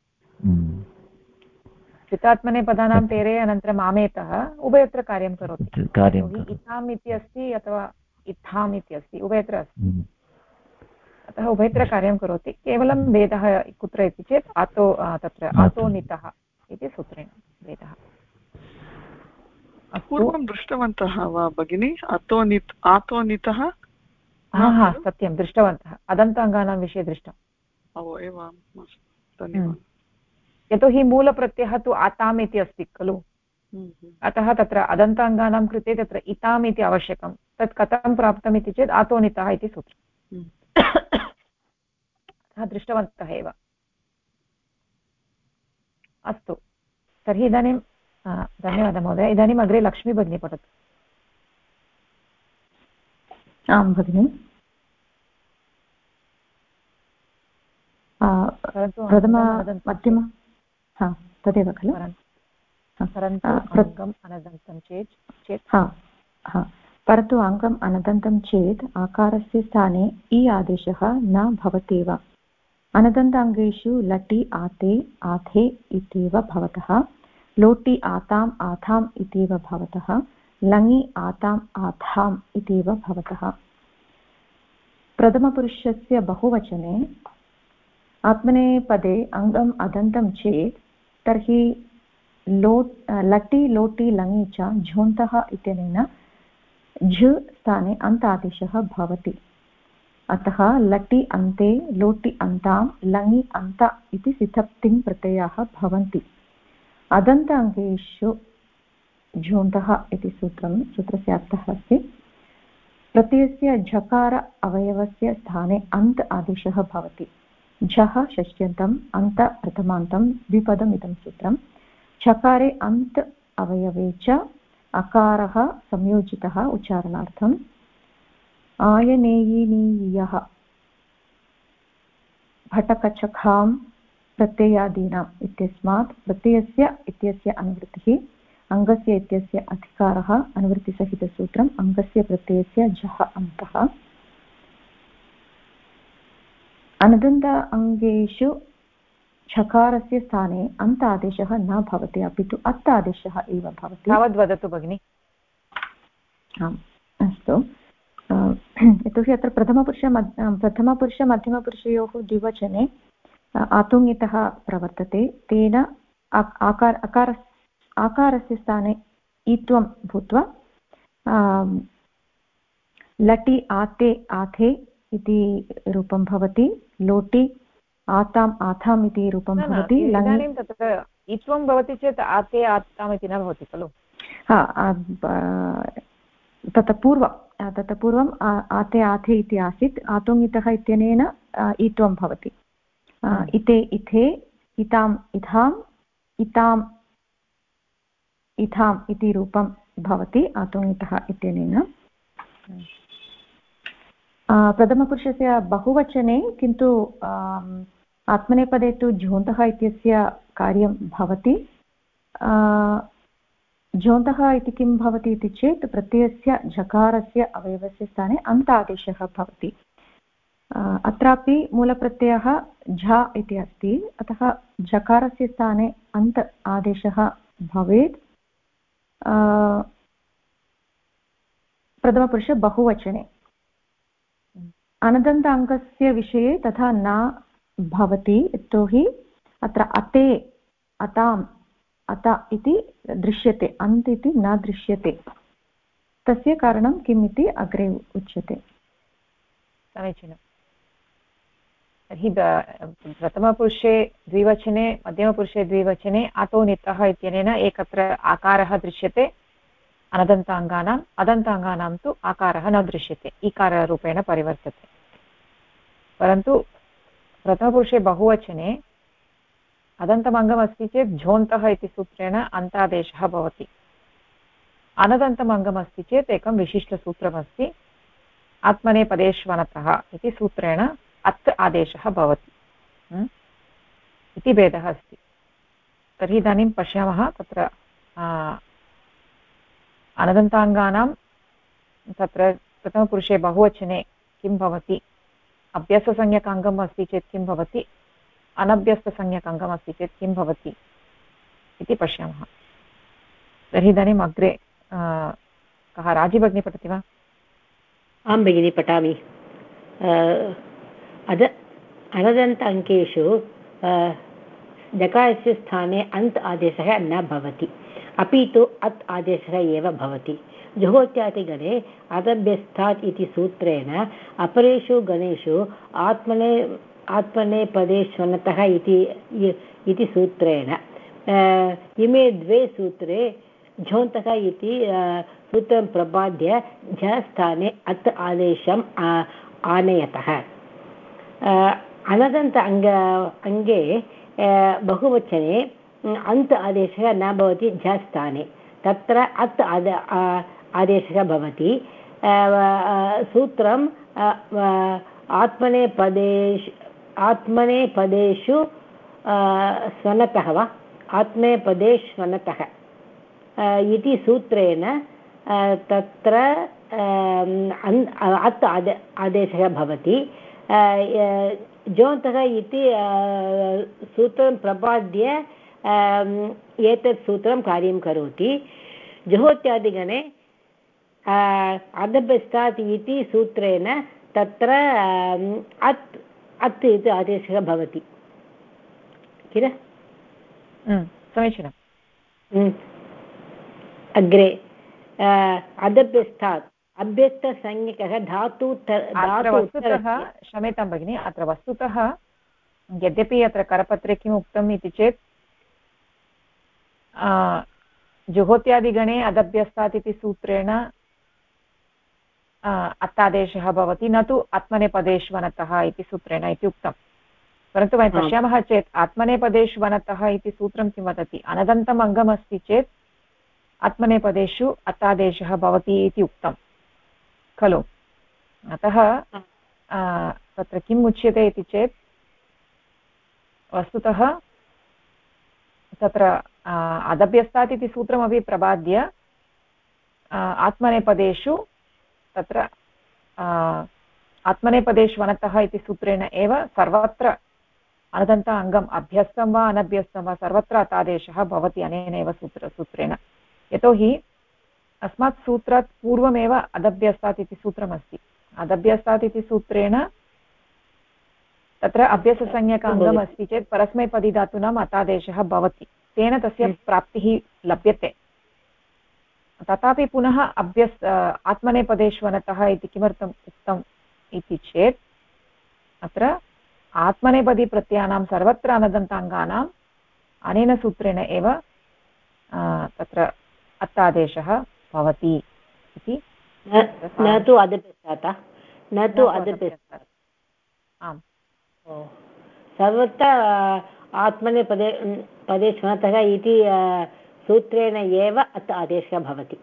चितात्मनेपदानां तेरे अनन्तरम् आमेतः उभयत्र कार्यं करोति इथाम् इति अस्ति अथवा इत्थाम् इति अस्ति उभयत्र अस्ति अतः उभयत्र कार्यं करोति केवलं भेदः कुत्र इति चेत् आतो तत्र आतोनितः इति सूत्रेण भेदः पूर्वं दृष्टवन्तः वा भगिनि आतोनितः हा सत्यं दृष्टवन्तः अदन्ताङ्गानां विषये दृष्टम् यतोहि मूलप्रत्ययः तु आताम् इति अस्ति खलु अतः तत्र अदन्ताङ्गानां कृते तत्र इताम् इति आवश्यकं तत् कथं प्राप्तम् इति चेत् आतोनितः इति सूत्रम् अतः दृष्टवन्तः एव अस्तु तर्हि इदानीं धन्यवादः महोदय इदानीम् अग्रे लक्ष्मी भगिनी पठतु आं भगिनि प्रथम मध्यम तदेव खलु परन्तु अङ्गम् अनदन्तं चेत् आकारस्य स्थाने इ आदेशः न भवत्येव अनदन्त अङ्गेषु लटि आते आथे इत्येव भवतः लोटि आताम् आथाम् इत्येव भवतः लङि आताम् आथाम् इत्येव भवतः प्रथमपुरुषस्य बहुवचने आत्मनेपदे अङ्गम् अदन्तं चेत् तर्हि लटि लोटि लङि च झोन्तः इत्यनेन झ स्थाने अन्त आदेशः भवति अतः लटि अन्ते लोटि अन्तां लङि अन्त इति सिथप्तिङ् प्रत्ययाः भवन्ति अदन्त अङ्गेषु झोन्तः इति सूत्रस्य अर्थः अस्ति प्रत्ययस्य झकार अवयवस्य स्थाने अन्त आदेशः भवति झः षष्ट्यन्तम् अन्त प्रथमान्तं द्विपदम् इदं सूत्रं झकारे अन्त अवयवे च अकारः संयोजितः उच्चारणार्थम् आयनेयिनीयः भटकचखां प्रत्ययादीनाम् इत्यस्मात् प्रत्ययस्य इत्यस्य अनुवृत्तिः अङ्गस्य इत्यस्य अधिकारः अनुवृत्तिसहितसूत्रम् अङ्गस्य प्रत्ययस्य झः अन्तः अनदन्त अङ्गेषु झकारस्य स्थाने अन्त आदेशः न भवति अपि तु अत् आदेशः एव भवति तावद् वदतु भगिनि आम् अस्तु यतोहि अत्र प्रथमपुरुष मध्यमपुरुषयोः द्विवचने आतुङ्गितः प्रवर्तते तेन आकारस्य स्थाने ईत्वं भूत्वा लटि आते आथे इति रूपं भवति लोटि आताम् आथाम् इति रूपं भवति इदानीं तत्र ईत्वं भवति चेत् आते आताम् इति न भवति खलु ततः पूर्वम् आते आथे इति आसीत् आतुङ्गितः इत्यनेन ईत्वं भवति इते इथे इताम् इथाम् इताम् इथाम् इति रूपं भवति आतुङ्गितः इत्यनेन प्रथमपुरुषस्य बहुवचने किन्तु आत्मनेपदे तु झोन्तः इत्यस्य कार्यं भवति झोन्तः इति किं भवति इति चेत् प्रत्ययस्य झकारस्य अवयवस्य स्थाने अन्त आदेशः भवति अत्रापि मूलप्रत्ययः झ इति अस्ति अतः झकारस्य स्थाने अन्त आदेशः भवेत् प्रथमपुरुष बहुवचने अनदन्त अङ्गस्य विषये तथा न भवति यतोहि अत्र अते अताम् अत इति दृश्यते अन्त इति न दृश्यते तस्य कारणं किम् इति अग्रे उच्यते समीचीनं तर्हि प्रथमपुरुषे द्विवचने मध्यमपुरुषे द्विवचने आतोनितः इत्यनेन एकत्र आकारः दृश्यते अनदन्ताङ्गानाम् अदन्ताङ्गानां तु आकारः न दृश्यते ईकाररूपेण परिवर्तते परन्तु प्रथमपुरुषे बहुवचने अदन्तमङ्गमस्ति चेत् झोन्तः इति सूत्रेण अन्तादेशः भवति। अनदन्तमङ्गमस्ति चेत् एकं विशिष्टसूत्रमस्ति आत्मनेपदेष्वनतः इति सूत्रेण अत् आदेशः भवति इति भेदः अस्ति। तर्हि इदानीं पश्यामः तत्र अनदन्ताङ्गानां तत्र प्रथमपुरुषे बहुवचने किं भवति, अभ्यस्तसंज्ञकाङ्गम् अस्ति चेत् किं भवति, अनभ्यस्तसंज्ञकाङ्गम् अस्ति चेत् किं भवति इति पश्यामः। तर्हि इदानीम् अग्रे कः राजी भगिनी पठति वा? आं भगिनी पठामि। अनदन्त अङ्केषु जकारस्य स्थाने अन्त् आदेशः न भवति, अपि तु अत् आदेशः एव भवति। जुहोत्यादिगणे अदभ्यस्तात् इति सूत्रेण अपरेषु गणेषु आत्मनेपदेष्वनतः इति सूत्रेण इमे द्वे सूत्रे झोन्तः इति सूत्रं प्रपाद्य झ स्थाने अत् आदेशम् आनयतः। अनदन्त अङ्गे बहुवचने अन्त् आदेशः न भवति झ स्थाने, तत्र अत् आदेशः भवति। सूत्रं आत्मनेपदेषु स्वनतः वा आत्मनेपदेष्वनतः इति सूत्रेण तत्र अत् आदेशः भवति। जोन्तः इति सूत्रं प्रपाद्य एतत् सूत्रं कार्यं करोति। जुहोत्यादिगणे अदभ्यस्तात् इति सूत्रेण तत्र अत् इति आदेशः भवति किल? समीचीनम्। अग्रे अदभ्यस्तात् अभ्यस्तसंज्ञकः धातु वस्तुतः क्षम्यतां भगिनि, अत्र वस्तुतः यद्यपि अत्र करपत्रे किम् उक्तम् इति चेत् जुहोत्यादिगणे अदभ्यस्तात् इति सूत्रेण अत्तादेशः भवति, न तु आत्मनेपदेष्वनतः इति सूत्रेण इति उक्तं। परन्तु वयं पश्यामः चेत् आत्मनेपदेष्वनतः इति सूत्रं किं वदति, अनदन्तम् अङ्गमस्ति चेत् आत्मनेपदेषु अत्तादेशः भवति इति उक्तं खलु। अतः तत्र किम् उच्यते इति चेत् वस्तुतः तत्र अदभ्यस्तात् इति सूत्रमपि प्रबाद्य आत्मनेपदेषु तत्र आत्मनेपदेष्वनतः इति सूत्रेण एव सर्वत्र अनदन्त अङ्गम् अभ्यस्तं वा अनभ्यस्तं वा सर्वत्र अतादेशः भवति अनेनैव सूत्रेण। यतोहि अस्मात् सूत्रात् पूर्वमेव अदभ्यस्तात् इति सूत्रमस्ति। अदभ्यस्तात् इति सूत्रेण तत्र अभ्यससंज्ञकाङ्गम् अस्ति चेत् परस्मैपदीधातूनाम् अतादेशः भवति, तेन तस्य प्राप्तिः लभ्यते। तथापि पुनः आत्मनेपदेष्वनतः इति किमर्थम् उक्तम् इति चेत् अत्र आत्मनेपदीप्रत्ययानां सर्वत्र अनदन्ताङ्गानाम् अनेन सूत्रेण एव तत्र अत्तादेशः भवति इति। न तु अदभ्यस्तात्, न तु अदभ्यस्तात्। आम्, सर्वत्र आत्मनेपदेष्वनतः इति सूत्रेण एव अत् आदेशः भवति।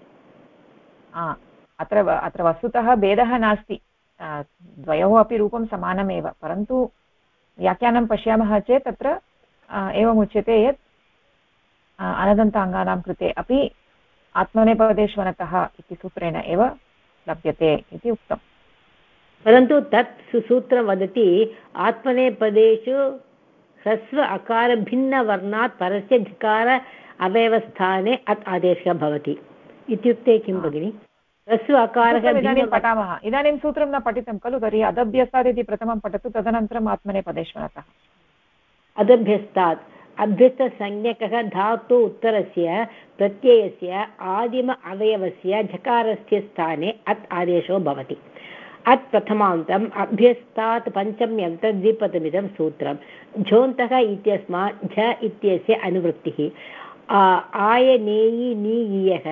अत्र वस्तुतः भेदः नास्ति, द्वयोः अपि रूपं समानमेव, परन्तु व्याख्यानं पश्यामः चेत् तत्र एवमुच्यते यत् अनदन्ताङ्गानां कृते अपि आत्मनेपदेष्वनतः इति सूत्रेण एव लभ्यते इति उक्तम्। परन्तु तत् सूत्रं वदति आत्मनेपदेषु ह्रस्व अकार भिन्नवर्णात् परस्य झकार अवयवस्थाने अत् आदेशः भवति इत्युक्ते किं भगिनि? ह्रस्व अकारः इदानीं पठामः। इदानीं सूत्रं न पठितं खलु, तर्हि अदभ्यस्तात् इति प्रथमं पठतु, तदनन्तरम् आत्मनेपदेष्वनतः। अदभ्यस्तात् अभ्यस्तसंज्ञकः धातु उत्तरस्य प्रत्ययस्य आदिम अवयवस्य झकारस्य स्थाने अत् आदेशो भवति। अत् प्रथमान्तम् अभ्यस्तात् पञ्चम्यन्त द्विपदमिदं सूत्रं। झोन्तः इत्यस्मात् झ इत्यस्य अनुवृत्तिः। आयनेयि नीयः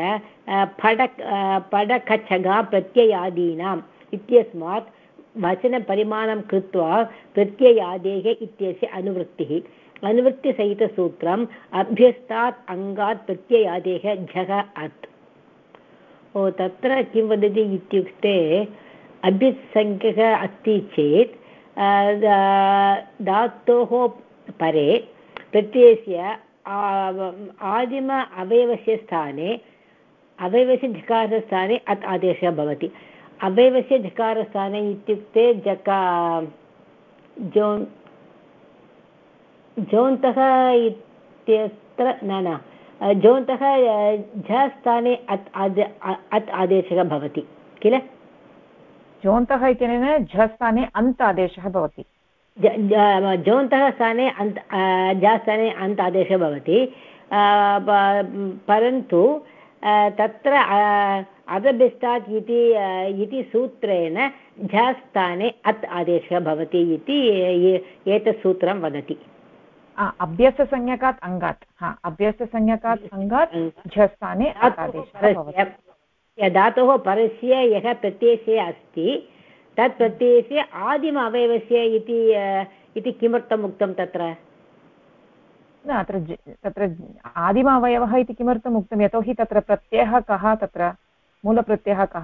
पडकछगा प्रत्ययादीनाम् इत्यस्मात् वचनपरिमाणं कृत्वा प्रत्ययादेः इत्यस्य अनुवृत्तिः। अनुवृत्तिसहितसूत्रम् अभ्यस्तात् अङ्गात् प्रत्ययादेः झः अत्। तत्र किं वदति इत्युक्ते अभ्युत्सङ्ख्यः अस्ति चेत् धातोः परे प्रत्ययस्य आदिम अवयवस्य स्थाने अवयवस्य झकारस्थाने अत् आदेशः भवति। अवयवस्य झकारस्थाने इत्युक्ते जोन्तः इत्यत्र न जोन्तः झ स्थाने अत् आदेशः भवति किल। जोन्तः इत्यनेन झ स्थाने अन्त आदेशः भवति। जोन्तः स्थाने झ स्थाने अन्त आदेशः भवति, परन्तु तत्र अदभ्यस्तात् इति सूत्रेण झ स्थाने अत् आदेशः भवति इति एतत् सूत्रं वदति। अभ्यस्तसंज्ञकात् अङ्गात्, अभ्यस्तसंज्ञकात् अङ्गात् झ स्थाने अत् आदेशः भवति। धातोः परस्य यः प्रत्ययस्य अस्ति तत् प्रत्ययस्य आदिम अवयवस्य इति किमर्थम् उक्तं तत्र? न तत्र आदिम अवयवः इति किमर्थम् उक्तं? यतोहि तत्र प्रत्ययः कः, तत्र मूलप्रत्ययः कः?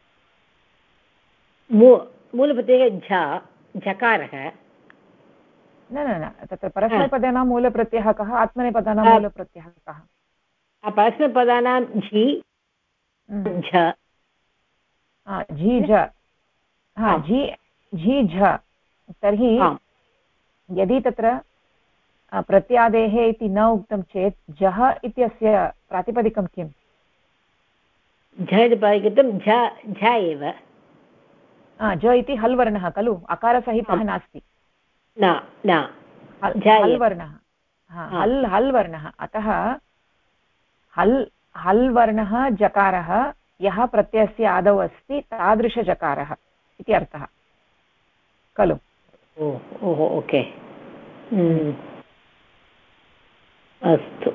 मूलप्रत्ययः झकारः। न तत्र परस्मैपदानां मूलप्रत्ययः कः? आत्मनेपदानां मूलप्रत्ययः कः? परस्मैपदानां झि झ। तर्हि यदि तत्र प्रत्यादेः इति न उक्तं चेत् झः इत्यस्य प्रातिपदिकं किम्? झ एव। झ इति हल् वर्णः खलु, अकारसहितः नास्ति, हल् वर्णः, हल् वर्णः। अतः हल् वर्णः जकारः यः प्रत्ययस्य आदौ अस्ति तादृशजकारः इति अर्थः खलु। ओके, अस्तु।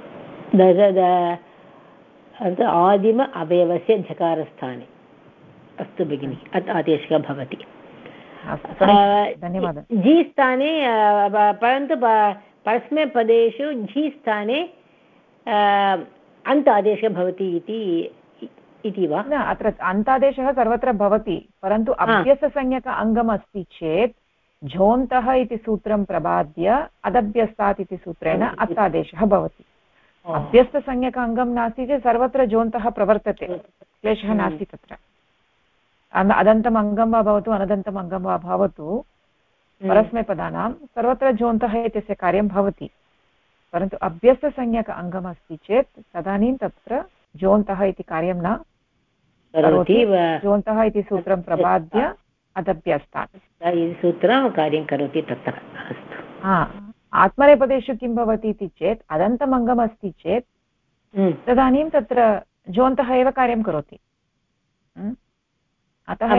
आदिम अवयवस्य झकारस्थाने अस्तु भगिनि अत् आदेशः भवति। धन्यवादः। झि स्थाने परन्तु परस्मैपदेषु झि स्थाने अन्त आदेशः भवति इति वा? न, अत्र अन्तादेशः सर्वत्र भवति, परन्तु अभ्यस्तसंज्ञक अङ्गम् अस्ति चेत् झोन्तः इति सूत्रं प्रबाद्य अदभ्यस्तात् इति सूत्रेण अत्तादेशः भवति। अभ्यस्तसंज्ञक अङ्गं नास्ति चेत् सर्वत्र झोन्तः प्रवर्तते, क्लेशः नास्ति तत्र। अदन्तम् अङ्गं वा भवतु अनदन्तम् अङ्गं वा भवतु, परस्मैपदानां सर्वत्र झोन्तः इत्यस्य कार्यं भवति। परन्तु अभ्यस्तसंज्ञक अङ्गम् अस्ति चेत् तदानीं तत्र झोन्तः इति कार्यं न करोति। झोन्तः इति सूत्रं प्रबाद्य अदभ्यस्तात् सूत्रं कार्यं करोति तत्र। आत्मनेपदेषु किं भवति इति चेत् अदन्तम् अङ्गम् अस्ति चेत् तदानीं तत्र झोन्तः एव कार्यं करोति। अतः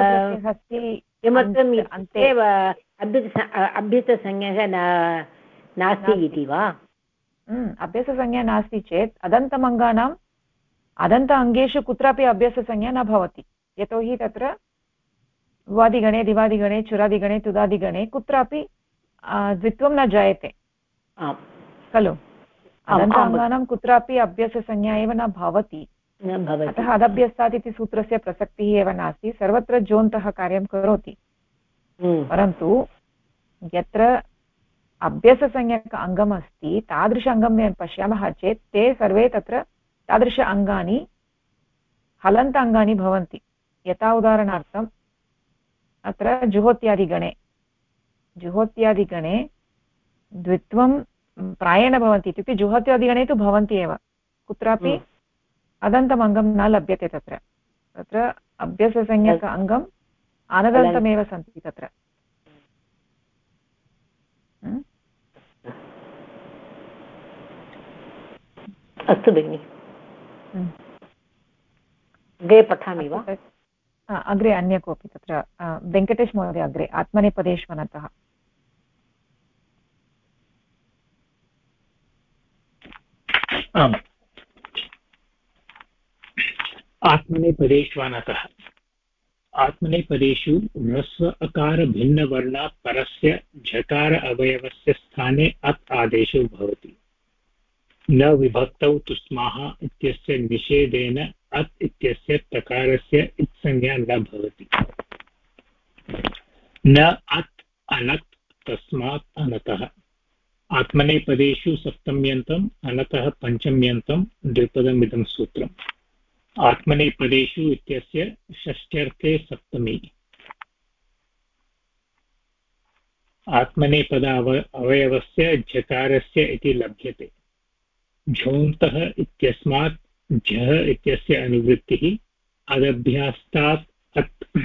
अभ्यस्तसंज्ञः नास्ति इति वा? अभ्यस्तसंज्ञा नास्ति चेत् अदन्त अङ्गेषु कुत्रापि अभ्यस्तसंज्ञा न भवति, यतोहि तत्र वादिगणे, दिवादिगणे, चुरादिगणे, तुदादिगणे कुत्रापि द्वित्वं न जायते खलु। अदन्ताङ्गानां कुत्रापि अभ्यस्तसंज्ञा एव न भवति, अतः अदभ्यस्तात् इति सूत्रस्य प्रसक्तिः एव नास्ति, सर्वत्र झोन्तः कार्यं करोति। परन्तु यत्र अभ्यस्तसंज्ञक अङ्गम् अस्ति तादृश अङ्गं पश्यामः चेत् ते सर्वे तत्र तादृश अङ्गानि हलन्त अङ्गानि भवन्ति। यथा उदाहरणार्थम् अत्र जुहोत्यादिगणे द्वित्वं प्रायेण भवन्ति, इत्युक्ते जुहोत्यादिगणे तु भवन्ति एव, कुत्रापि अदन्तम् अङ्गं न लभ्यते तत्र अभ्यस्तसंज्ञक अङ्गम् अनदन्तमेव सन्ति तत्र। अस्तु भगिनि, अग्रे पठामि वा? अग्रे अन्य कोऽपि तत्र वेङ्कटेश महोदय अग्रे आत्मनेपदेष्वनतः। आम्, आत्मनेपदेष्वनतः आत्मनेपदेषु ह्रस्व अकार भिन्नवर्णात् परस्य झकार अवयवस्य स्थाने अत् आदेशो भवति। न विभक्तौ तुस्माः इत्यस्य निषेधेन अत् इत्यस्य तकारस्य इत्संज्ञा न भवति। न अत् अनत् तस्मात् अनतः। आत्मनेपदेषु सप्तम्यन्तम् अनतः पञ्चम्यन्तं द्विपदमिदं सूत्रम्। आत्मनेपदेषु इत्यस्य षष्ट्यर्थे सप्तमी। आत्मनेपद अवयवस्य झकारस्य इति लभ्यते। झोन्तः इत्यस्मात् झः इत्यस्य अनुवृत्तिः अदभ्यास्तात् अत्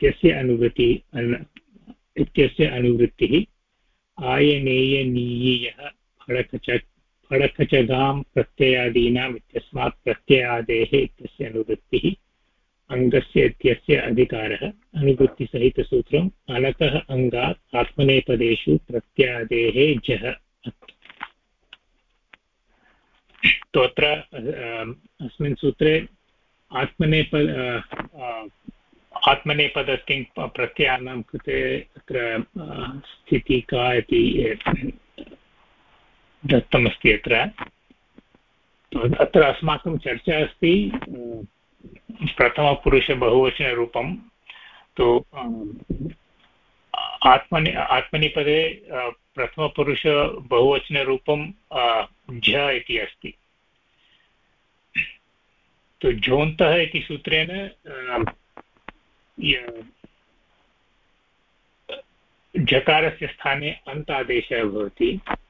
इत्यस्य अनुवृत्तिः आयनेयनीयः फडखचगां प्रत्ययादीनाम् इत्यस्मात् प्रत्ययादेः इत्यस्य अनुवृत्तिः अङ्गस्य इत्यस्य अधिकारः। अनुवृत्तिसहितसूत्रम् अनतः अङ्गात् आत्मनेपदेषु प्रत्ययादेः जः अत्। तत्र अस्मिन् सूत्रे आत्मनेपदतिङ् प्रत्ययानां कृते अत्र स्थितिः का इति दत्तमस्ति। अत्र अस्माकं चर्चा अस्ति प्रथमपुरुषबहुवचनरूपं तु आत्मनेपदे प्रथमपुरुषबहुवचनरूपं झ इति अस्ति। तो झोन्तः इति सूत्रेण झकारस्य स्थाने अन्तादेशः भवति।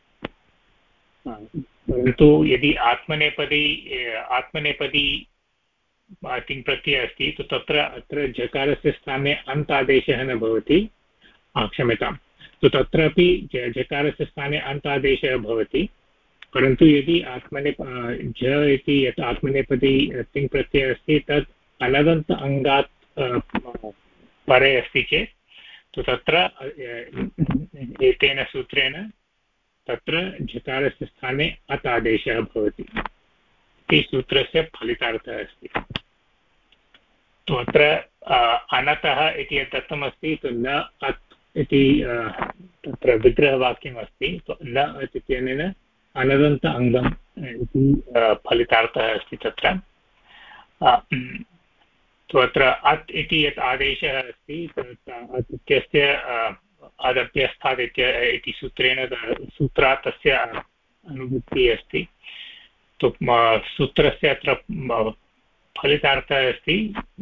परन्तु यदि आत्मनेपदी तिङ्प्रत्ययः अस्ति तो तत्र अत्र झकारस्य स्थाने अन्तादेशः न भवति। क्षम्यतां, तो तत्रापि झकारस्य स्थाने अन्तादेशः भवति। परन्तु यदि झ इति यत् आत्मनेपदी तिङ्प्रत्ययः अस्ति तत् अनदन्त अङ्गात् परे अस्ति चेत् तो तत्र एतेन सूत्रेण तत्र झकारस्य स्थाने अत् आदेशः भवति इति सूत्रस्य फलितार्थः अस्ति। तो अत्र अनतः इति यत् दत्तमस्ति तो न अत् इति तत्र विग्रहवाक्यम् अस्ति। तो न इत्यनेन अनदन्त अङ्गम् इति फलितार्थः अस्ति तत्र। तो अत्र अत् इति यत् आदेशः अस्ति अत् इत्यस्य अदभ्यस्तात् इति सूत्रेण सूत्रात् तस्य अनुवृत्तिः अस्ति। तो सूत्रस्य अत्र फलितार्थः अस्ति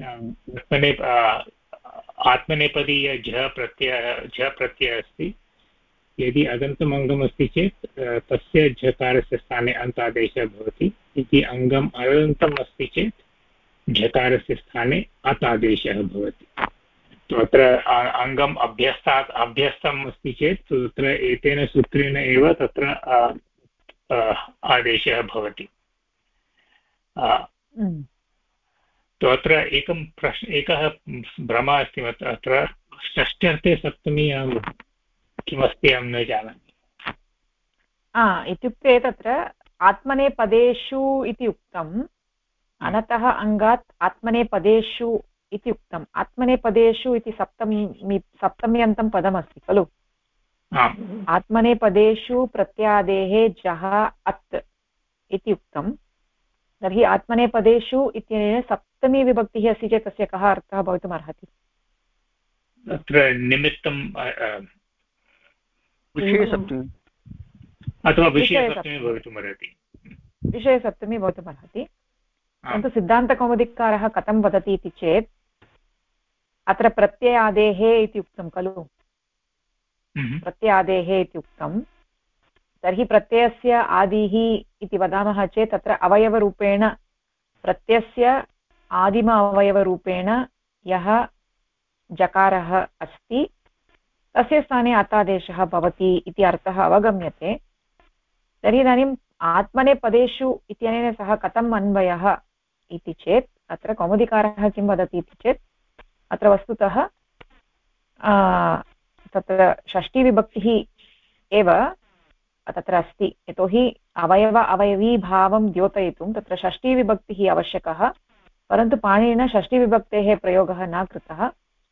आत्मनेपदीय झ प्रत्ययः अस्ति। यदि अदन्तम् अङ्गम् अस्ति चेत् तस्य झकारस्य स्थाने अन्तादेशः भवति। यदि अङ्गम् अदन्तम् अस्ति चेत् झकारस्य स्थाने अत् आदेशः भवति। तो अत्र अङ्गम् अभ्यस्तम् अस्ति चेत् तत्र एतेन सूत्रेण एव तत्र आदेशः भवति। तो अत्र एकः भ्रमः अस्ति। अत्र षष्ट्यर्थे सप्तमी किमस्ति अहं न जानामि। इत्युक्ते तत्र आत्मनेपदेषु इति उक्तम्, अनतः अङ्गात् आत्मनेपदेषु इति उक्तम्। आत्मनेपदेषु इति सप्तम्यन्तं पदमस्ति खलु। आत्मनेपदेषु प्रत्यादेः जः अत् इति उक्तं। तर्हि आत्मनेपदेषु इत्यनेन सप्तमी विभक्तिः अस्ति चेत् तस्य कः अर्थः भवितुमर्हति? अत्र निमित्तं विषयसप्तमी अथवा विषयसप्तमी भवितुमर्हति। विषयसप्तमी भवितुमर्हति। परन्तु सिद्धान्तकौमुदिकारः कथं वदति इति चेत् अत्र प्रत्ययादेः इति उक्तं खलु। प्रत्ययादेः इति उक्तं। तर्हि प्रत्ययस्य आदिः इति वदामः चेत् तत्र अवयवरूपेण प्रत्ययस्य आदिम अवयवरूपेण यः जकारः अस्ति तस्य स्थाने अतादेशः भवति इति अर्थः अवगम्यते। तर्हि इदानीम् आत्मनेपदेषु इत्यनेन सह कथम् अन्वयः इति चेत् अत्र कौमुदिकारः किं वदति इति चेत् अत्र वस्तुतः तत्र षष्ठीविभक्तिः एव तत्र अस्ति। यतोहि अवयवीभावं द्योतयितुं तत्र षष्ठीविभक्तिः आवश्यकः। परन्तु पाणिनिना षष्ठीविभक्तेः प्रयोगः न कृतः।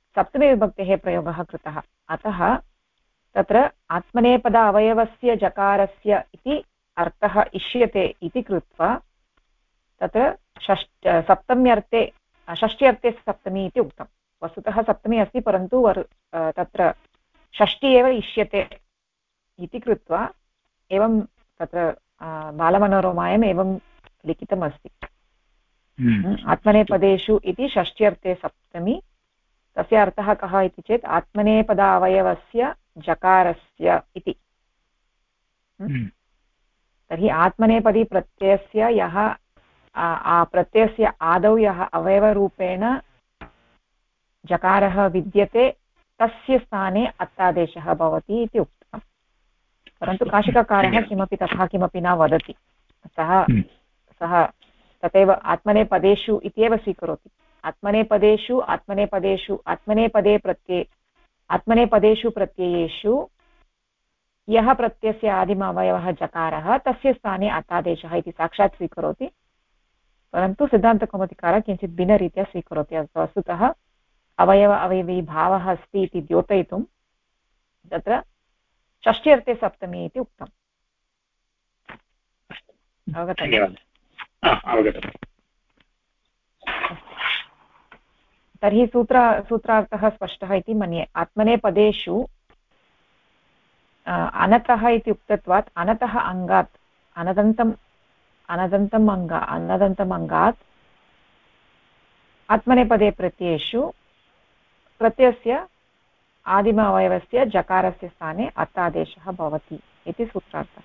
सप्तमीविभक्तेः प्रयोगः कृतः, अतः तत्र आत्मनेपद अवयवस्य जकारस्य इति अर्थः इष्यते इति कृत्वा तत्र सप्तम्यर्थे षष्ट्यर्थे सप्तमी इति उक्तं। वस्तुतः सप्तमी अस्ति, परन्तु तत्र षष्ठी एव इष्यते इति कृत्वा एवं तत्र बालमनोरमायाम् एवं लिखितमस्ति। आत्मनेपदेषु इति षष्ट्यर्थे सप्तमी, तस्य अर्थः कः इति चेत् आत्मनेपदावयवस्य जकारस्य इति। तर्हि आत्मनेपदी प्रत्ययस्य यः प्रत्ययस्य आदौ यः अवयवरूपेण जकारः विद्यते तस्य स्थाने अत्तादेशः भवति इति उक्तम्। परन्तु काशिकाकारः किमपि तथा किमपि न वदति, सः तथैव आत्मनेपदेषु इत्येव स्वीकरोति। आत्मनेपदेषु प्रत्ययेषु यः प्रत्ययस्य आदिम अवयवः जकारः तस्य स्थाने अत्तादेशः इति साक्षात् स्वीकरोति, परन्तु सिद्धान्तकौमुदीकारः किञ्चित् भिन्नरीत्या स्वीकरोति। वस्तुतः अवयव अवयवी भावः अस्ति इति द्योतयितुं तत्र षष्ट्यर्थे सप्तमी इति उक्तम्। अवगतम्। तर्हि सूत्रार्थः स्पष्टः इति मन्ये। आत्मनेपदेषु अनतः इति उक्तत्वात् अनतः अङ्गात् अनदन्तम् अङ्गात् आत्मनेपदे प्रत्ययेषु प्रत्ययस्य आदिम अवयवस्य जकारस्य स्थाने अत्तादेशः भवति इति सूत्रार्थः।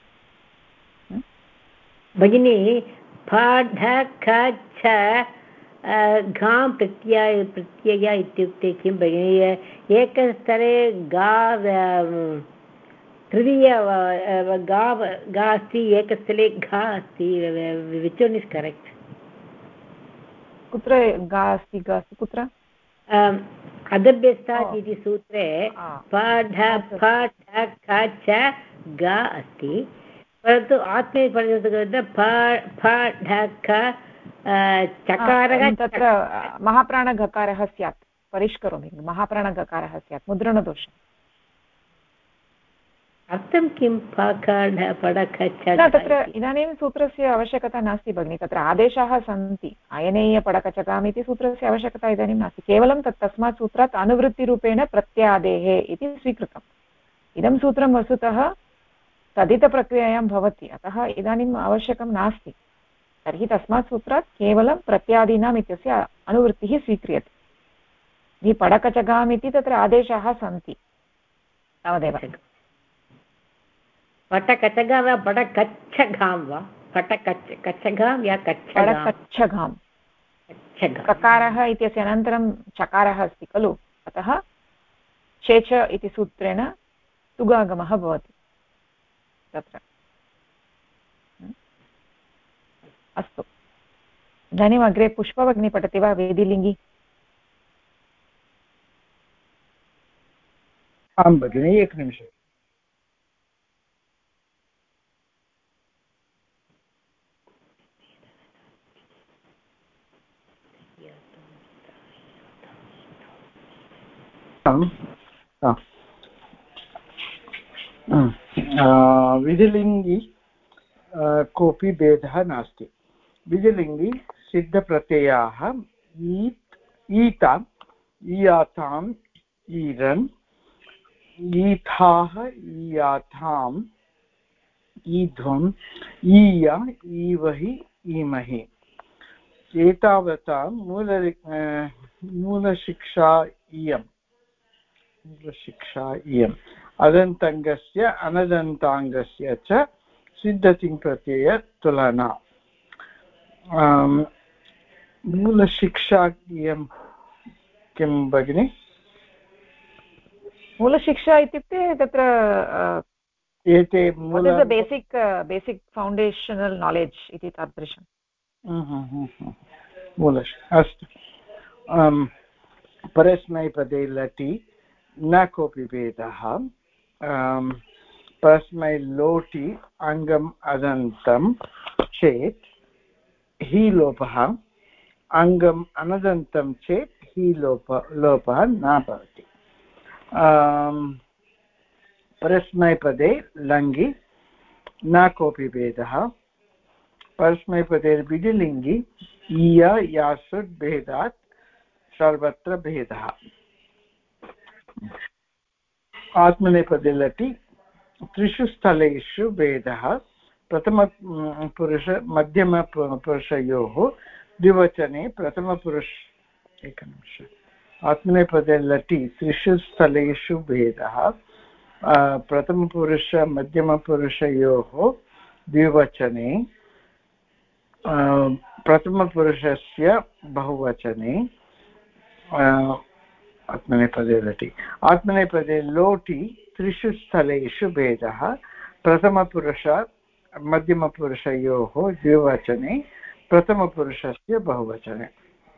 भगिनी फ ढ ख घां प्रत्यय इत्युक्ते किं भगिनी? एकस्तरे गा तृतीय गा अस्ति, एकस्थले घा अस्ति, विच् वन् इस् करेक्ट्? कुत्र गा अस्ति? गा अस्ति कुत्र? अदभ्यस्तात् इति सूत्रे फ ढ ख च गा अस्ति, परन्तु आत्मनेपदे फ ढ ख चकारः तत्र महाप्राणगकारः स्यात्। परिष्करोमि, महाप्राणगकारः स्यात्, मुद्रणदोषः। अर्थं किं? तत्र इदानीं सूत्रस्य आवश्यकता नास्ति भगिनि, तत्र आदेशाः सन्ति। अयनेयपडकचकाम् इति सूत्रस्य आवश्यकता इदानीं नास्ति, केवलं तस्मात् सूत्रात् अनुवृत्तिरूपेण प्रत्यादेः इति स्वीकृतम्। इदं सूत्रं वस्तुतः तदितप्रक्रियायां भवति, अतः इदानीम् आवश्यकं नास्ति। तर्हि तस्मात् सूत्रात् केवलं प्रत्यादीनाम् इत्यस्य अनुवृत्तिः स्वीक्रियते। यदि पडकचगाम् इति तत्र आदेशाः सन्ति तावदेव। पटकचगा वा पटकच्छघां वा? पटकच्छघां या पडकच्छघां। ककारः इत्यस्य अनन्तरं चकारः अस्ति खलु, अतः चेच इति सूत्रेण तुगागमः भवति तत्र। अस्तु, इदानीम् अग्रे पुष्पभगिनी पठति वा वेदिलिङ्गि? आं भगिनि, एकनिमिषम्। विधिलिङ्गि कोऽपि भेदः नास्ति। विधिलिङ्गि सिद्धप्रत्ययाः ईताम्, ईयाताम्, ईरन्, ईथाः, ईयाथाम्, ईध्वम्, ईया, ईवहि, ईमहि। एतावता मूलशिक्षा इयम् अदन्तङ्गस्य अनदन्ताङ्गस्य च सिद्धतिङ्प्रत्यय तुलना। मूलशिक्षा इयं किं भगिनि? मूलशिक्षा इत्युक्ते तत्र एते बेसिक् फौण्डेशनल् नालेज् इति तादृशं। अस्तु। परस्मैपदे लटि न कोऽपि भेदः। परस्मै लोटि अङ्गम् अदन्तं चेत् हि लोपः, अङ्गम् अनदन्तं चेत् हि लोपः न भवति। परस्मैपदे लङ्गि न कोऽपि भेदः। परस्मैपदे विधिलिङ्गि इय यासुट् भेदात् सर्वत्र भेदः। आत्मनेपदे लटि त्रिषु स्थलेषु भेदः। प्रथमपुरुष मध्यमपुरुषयोः द्विवचने प्रथमपुरुष एकनिमिष आत्मनेपदे लटि त्रिषु स्थलेषु भेदः। प्रथमपुरुष मध्यमपुरुषयोः द्विवचने प्रथमपुरुषस्य बहुवचने आत्मनेपदे लटि। आत्मनेपदे लोटि त्रिषु स्थलेषु भेदः। प्रथमपुरुष मध्यमपुरुषयोः द्विवचने प्रथमपुरुषस्य बहुवचने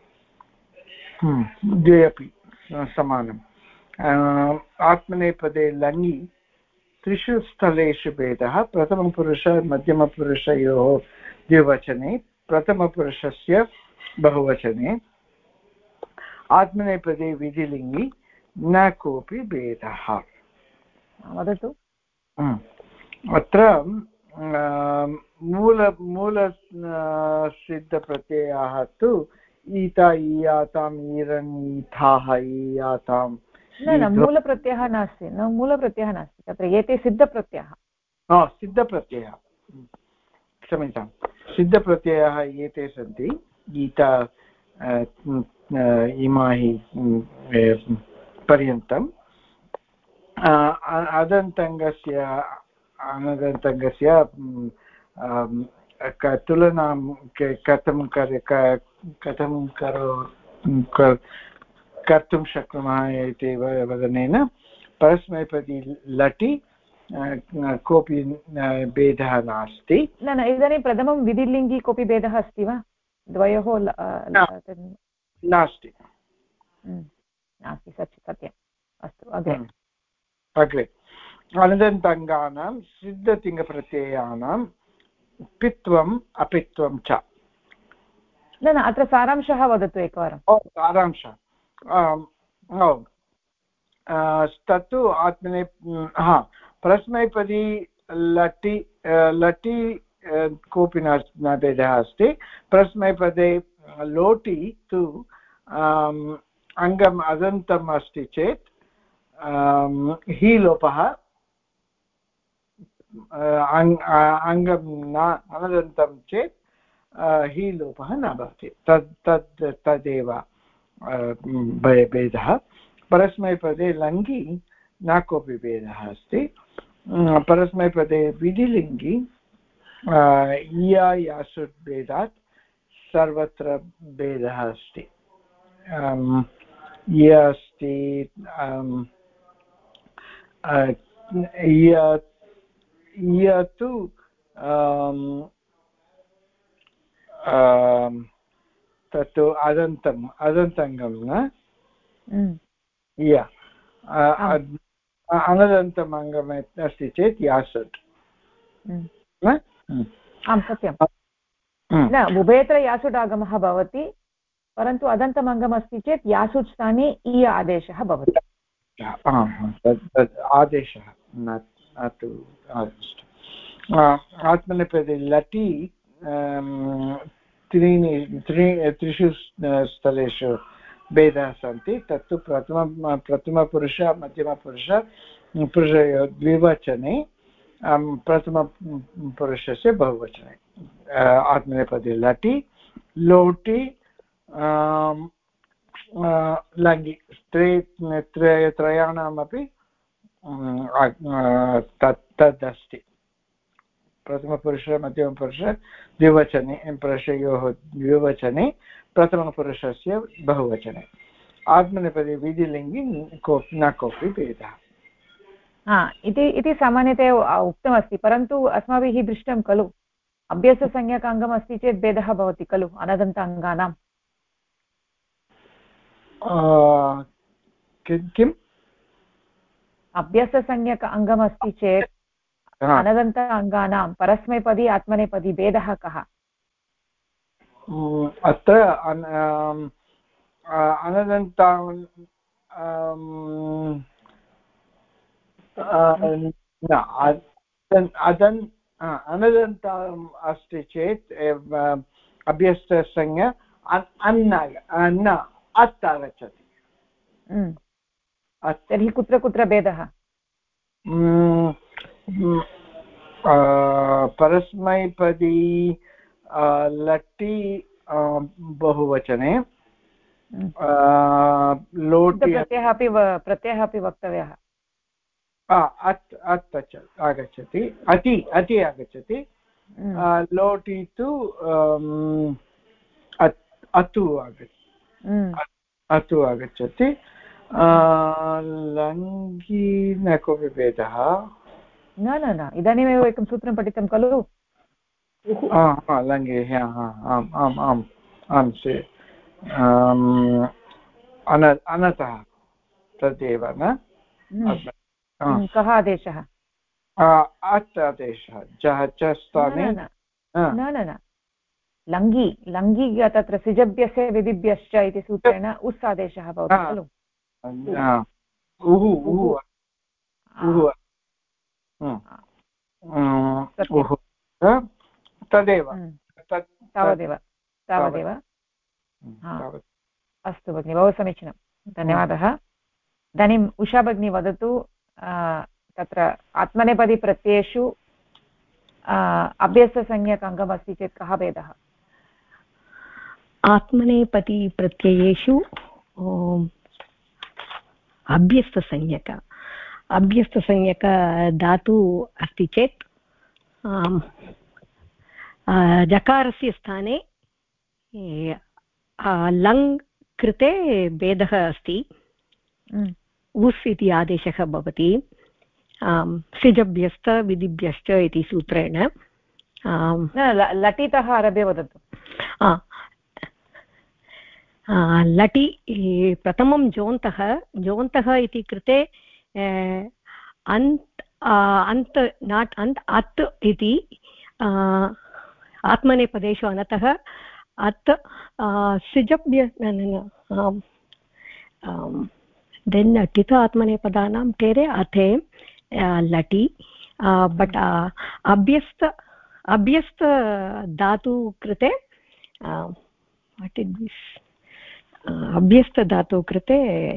द्वे अपि समानम्। आत्मनेपदे लङि त्रिषु स्थलेषु भेदः। प्रथमपुरुष मध्यमपुरुषयोः द्विवचने प्रथमपुरुषस्य बहुवचने। आत्मनेपदे विधिलिङ्गि न कोऽपि भेदः। वदतु। अत्र मूल सिद्धप्रत्ययाः तु ईता ईयाताम् ईरन् ईथाः ईयाताम्। न मूलप्रत्ययः नास्ति, न मूलप्रत्ययः नास्ति तत्र, एते सिद्धप्रत्ययः। सिद्धप्रत्ययः, क्षम्यतां, सिद्धप्रत्ययाः एते सन्ति। गीता इमाहि पर्यन्तम्। अनदन्तङ्गस्य तुलनां कथं कर्तुं शक्नुमः इति वदनेन परस्मैपदी लटि कोऽपि भेदः नास्ति। न इदानीं प्रथमं विधिलिङ्गि कोऽपि भेदः अस्ति वा? द्वयोः नास्ति। नास्ति, सत्यम्। अस्तु, अग्रे। अनदन्ताङ्गानां सिद्धतिङ्गप्रत्ययानां पित्वम् अपित्वं च। न अत्र सारांशः वदतु एकवारं। सारांशः तत्तु आत्मने परस्मैपदी लटि कोऽपि न भेदः अस्ति। परस्मैपदे लोटि तु अङ्गम् अदन्तम् अस्ति चेत् हि लोपः, अङ्गं न अनदन्तं चेत् हि लोपः न भवति। तदेव भेदः। परस्मैपदे लङ्गि न कोऽपि भेदः अस्ति। परस्मैपदे विधिलिङ्गि इया यासुट् भेदात् सर्वत्र भेदः अस्ति। अस्ति तु तत्तु अदन्तङ्गं न अनदन्तम् अङ्गम् अस्ति चेत् यासुट्। आं सत्यं, न उभयत्र यासुट् आगमः भवति, परन्तु अदन्तम् अङ्गम् अस्ति चेत् यासुट् स्थाने इ आदेशः भवति। आदेशः न तु आत्मनेपदे लटि त्रिषु स्थलेषु भेदाः सन्ति। तत्तु प्रथमपुरुष मध्यमपुरुष पुरुषयोः द्विवचने प्रथमपुरुषस्य बहुवचने। आत्मनेपदे लटि लोटि लङ्गि त्रयाणामपि तदस्ति। प्रथमपुरुष मध्यमपुरुष द्विवचने पुरुषयोः द्विवचने प्रथमपुरुषस्य बहुवचने। आत्मनेपदे विधिलिङ्गि न कोऽपि भेदः। इति सामान्यतया उक्तमस्ति, परन्तु अस्माभिः दृष्टं खलु अभ्याससंज्ञक अङ्गम् अस्ति चेत् भेदः भवति खलु अनदन्त अङ्गानाम्। किम् अभ्याससंज्ञक अङ्गम् अस्ति चेत् अनदन्त अङ्गानां परस्मैपदी आत्मनेपदी भेदः कः? अत्र अनदन्ताम् अस्ति चेत् अभ्यस्तसंज्ञा अन्न अत् आगच्छति। तर्हि कुत्र कुत्र भेदः? परस्मैपदी लट्टि बहुवचने लोटि प्रत्ययः अपि वक्तव्यः। अत् आगच्छति, अति आगच्छति। लोटि तु अतु आगच्छति। लङ्घि न कोऽपि भेदः न इदानीमेव एकं सूत्रं पठितं खलु। लङ्घि आम् अनतः तदेव न। कः आदेशः? अत् आदेशः जः च स्थाने न लङ्घि तत्र सिजभ्यस्य विधिभ्यश्च इति सूत्रेण उस् आदेशः भवति खलु। तदेव तावदेव। अस्तु भगिनि, बहु समीचीनं, धन्यवादः। इदानीम् उषा भगिनी वदतु, तत्र आत्मनेपदी प्रत्ययेषु अभ्यस्तसंज्ञक अङ्गमस्ति चेत् कः भेदः? आत्मनेपदी प्रत्ययेषु अभ्यस्तसंज्ञक धातु अस्ति चेत् जकारस्य स्थाने लङ् कृते भेदः अस्ति। उस् इति आदेशः भवति सिजभ्यश्च विधिभ्यश्च इति सूत्रेण। लटितः आरभ्य वदतु। लटि प्रथमं जोन्तः इति कृते अन्त् नाट् अन्त् अत् इति आत्मनेपदेषु अनतः अत् सिजभ्य देन् टित आत्मनेपदानां टेरे अथे लटि बट् अभ्यस्त धातु कृते वाट् इस् दिस् अभ्यस्तधातु कृते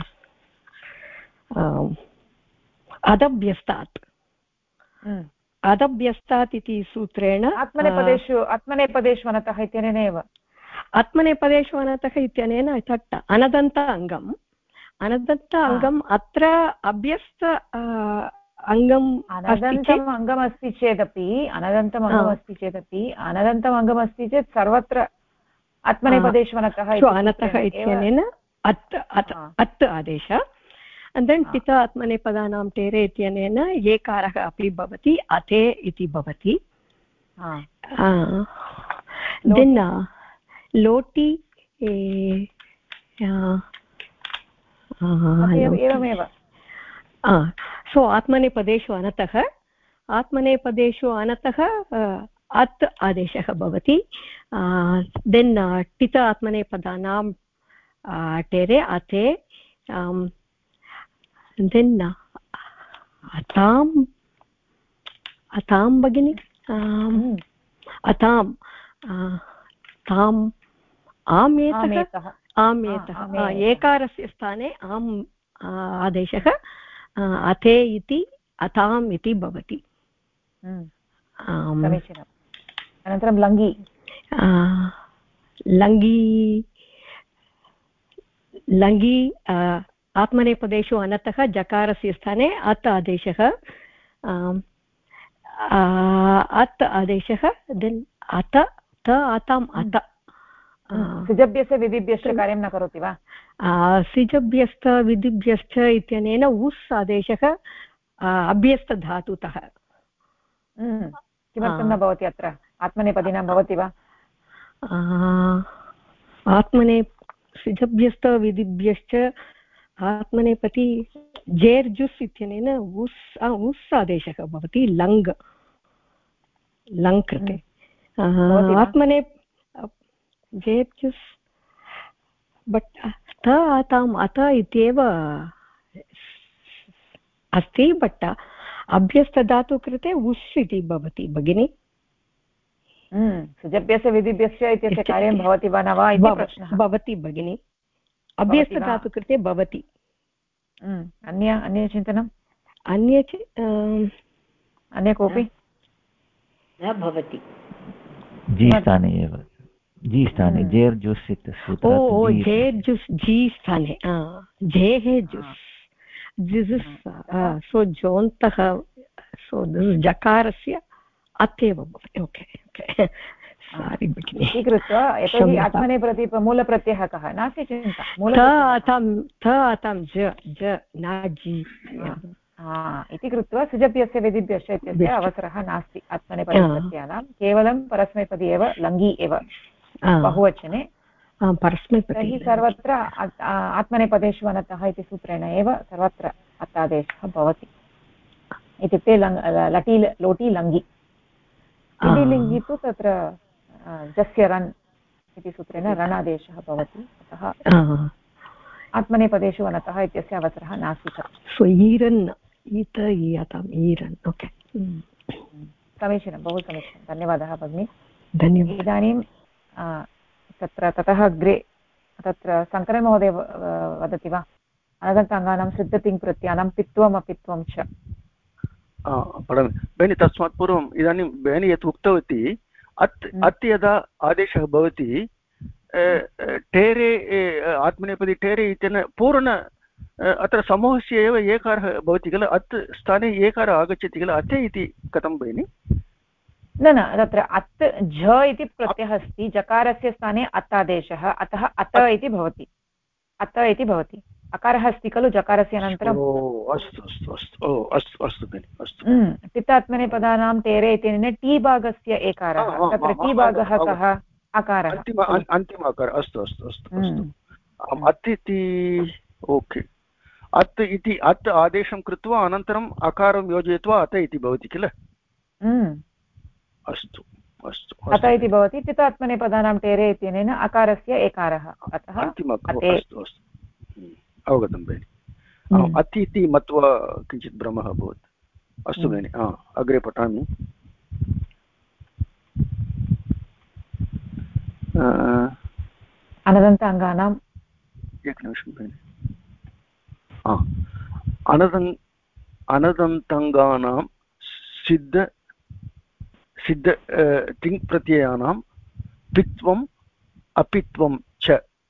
अदभ्यस्तात् इति सूत्रेण आत्मनेपदेषु अनतः इत्यनेन एव आत्मनेपदेषु अनतः इत्यनेन तत् अनदन्त अङ्गम् अत्र अभ्यस्त अङ्गम् अङ्गमस्ति चेदपि अनदन्तम् अङ्गमस्ति चेत् सर्वत्र आत्मनेपदेषु अनतः इत्यनेन अत् आदेश। देन् पित आत्मनेपदानां टेरे इत्यनेन एकारः अपि भवति, अथे इति भवति। देन् लोटि एवमेव। सो आत्मनेपदेषु अनतः अत् आदेशः भवति। देन् टित आत्मनेपदानां टेरे अथे देन् अतां भगिनि ताम् आमेतः एकारस्य स्थाने आम् आदेशः अथे इति अताम् इति भवति। समीचीनम्। अनन्तरं लङ्घि आत्मनेपदेषु अनतः जकारस्य स्थाने अत् आदेशः देन् अत आताम् अत सिजभ्यस्य विधिभ्यश्च कार्यं न करोति वा? सिजभ्यश्च विधिभ्यश्च इत्यनेन उस् आदेशः अभ्यस्तधातुतः। किमर्थं न भवति अत्र? आत्मनेपदीनां भवति वा? सिजभ्यश्च विधिभ्यश्च आत्मनेपदी जेर्जुस् इत्यनेन उस् आदेशः भवति लङ् कृते। आत्मने जेर्जुस् बट् त आताम् अत इत्येव अस्ति बट् अभ्यस्तधातु कृते उस् इति भवति भगिनि सुजभ्यस्य विधिभ्यस्य इत्यस्य कार्यं भवति वा न वा इति प्रश्नः भवति भगिनि अभ्यस्तधातु कृते भवति अन्य चिन्तनम् अन्य कोऽपि न भवति जी स्थाने एव जी स्थाने जेर् जुस् इत्यस्य जेर् जुस् जी स्थाने जेः जुस् सो जोन्तः सो जकारस्य अत्येव भवति ओके सारि भगिनि इति कृत्वा यतोहि आत्मनेपदी मूलप्रत्ययः कः नास्ति चिन्ता इति कृत्वा सुजभ्यस्य विधिभ्यश्च इत्यस्य अवसरः नास्ति आत्मनेपदप्रत्ययानां केवलं परस्मैपदी एव लङ्गी एव बहुवचने तर्हि सर्वत्र आत्मनेपदेषु अनतः इति सूत्रेण एव सर्वत्र अत्तादेशः भवति इत्युक्ते लटि लोटि लङ्गि लिङ्गि तु तत्र जस्य रन् इति सूत्रेण रणादेशः भवति अतः आत्मनेपदेषु अनतः इत्यस्य अवसरः नास्ति समीचीनं बहु समीचीनं धन्यवादः भगिनि धन्यवादः इदानीं ततः अग्रे तत्र शङ्करमहोदय वदति वा अनदन्ताङ्गानां सिद्धतिङ्प्रत्ययानां पित्वम् अपित्वं च पठामि बेनि तस्मात् पूर्वम् इदानीं बेनि यत् उक्तवती अत् यदा आदेशः भवति टेरे आत्मनेपदी टेरे इत्यनेन पूर्ण अत्र समूहस्य एव एकारः भवति किल अत् स्थाने एकारः आगच्छति किल अते इति कथं भगिनि न तत्र अत् झ इति प्रत्ययः अस्ति जकारस्य स्थाने अत्तादेशः अतः अत इति भवति अत इति भवति अकारः अस्ति खलु जकारस्य अनन्तरम् पित्तात्मनेपदानां तेरे इत्यनेन टी भागस्य एकारः तत्र टी भागः कः अकारः अन्तिम अकारः अस्तु अत् इति ओके अत् इति अत् आदेशं कृत्वा अनन्तरम् अकारं योजयित्वा अत इति भवति किल अस्तु अत इति भवति पित्तात्मनेपदानां तेरे इत्यनेन अकारस्य एकारः अतः अवगतं भगिनि अति इति मत्वा किञ्चित् भ्रमः अभवत् अस्तु भगिनि अग्रे पठामि अनदन्ताङ्गानाम् एकनिमिषं भगिनि अनदन्ताङ्गानां सिद्ध तिङ्प्रत्ययानां पित्वम् अपित्वं च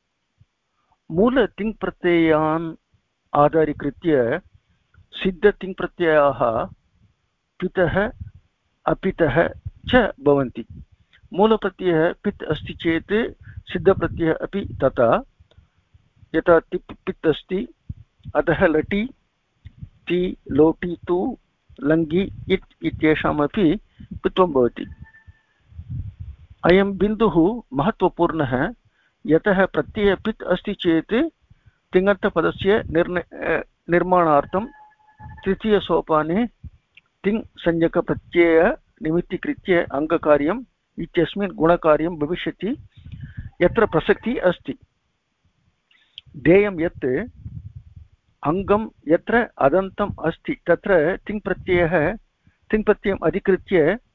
मूलतिङ्प्रत्ययान् आधारीकृत्य सिद्धतिङ्प्रत्ययाः पितः अपितः च भवन्ति मूलप्रत्ययः पित् अस्ति चेत् सिद्धप्रत्ययः अपि तथा यथा पित् अस्ति अतः लटि ति लोटि तु लङ्गि इत् इत्येषामपि पित्वं भवति अयं बिन्दुः महत्त्वपूर्णः यतः प्रत्ययः पित् अस्ति चेत् तिङन्तपदस्य निर्माणार्थं तृतीयसोपाने तिङ् संज्ञकप्रत्यय निमित्तीकृत्य अङ्गकार्यम् इत्यस्मिन् गुणकार्यं भविष्यति यत्र प्रसक्तिः अस्ति ध्येयं यत् अङ्गं यत्र अदन्तम् अस्ति तत्र तिङ्प्रत्ययम् अधिकृत्य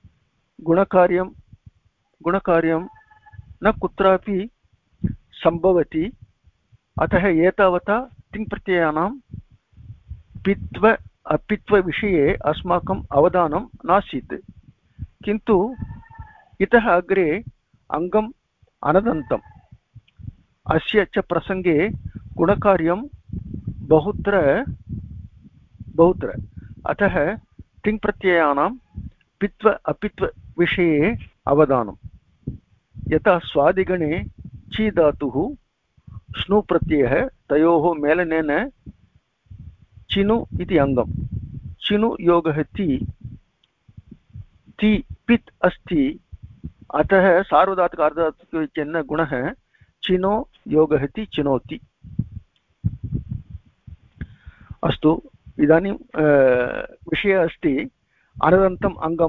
गुणकार्यं न कुत्रापि सम्भवति अतः एतावता तिङ्प्रत्ययानां पित्व अपित्वविषये अस्माकम् अवधानं नासीत् किन्तु इतः अग्रे अङ्गम् अनदन्तम् अस्य च प्रसङ्गे गुणकार्यं बहुत्र अतः तिङ्प्रत्ययानां पित्व अपित्वविषये अवधानं यथा स्वादिगणे ची धातुः स्नु प्रत्ययः तयोः मेलनेन चिनु इति अङ्गं चिनु योगः ति पित् अस्ति अतः सार्वधातुक अर्धधातुक गुणः चिनो योगः ति चिनोति अस्तु इदानीं विषयः अस्ति अनदन्तम् अङ्गं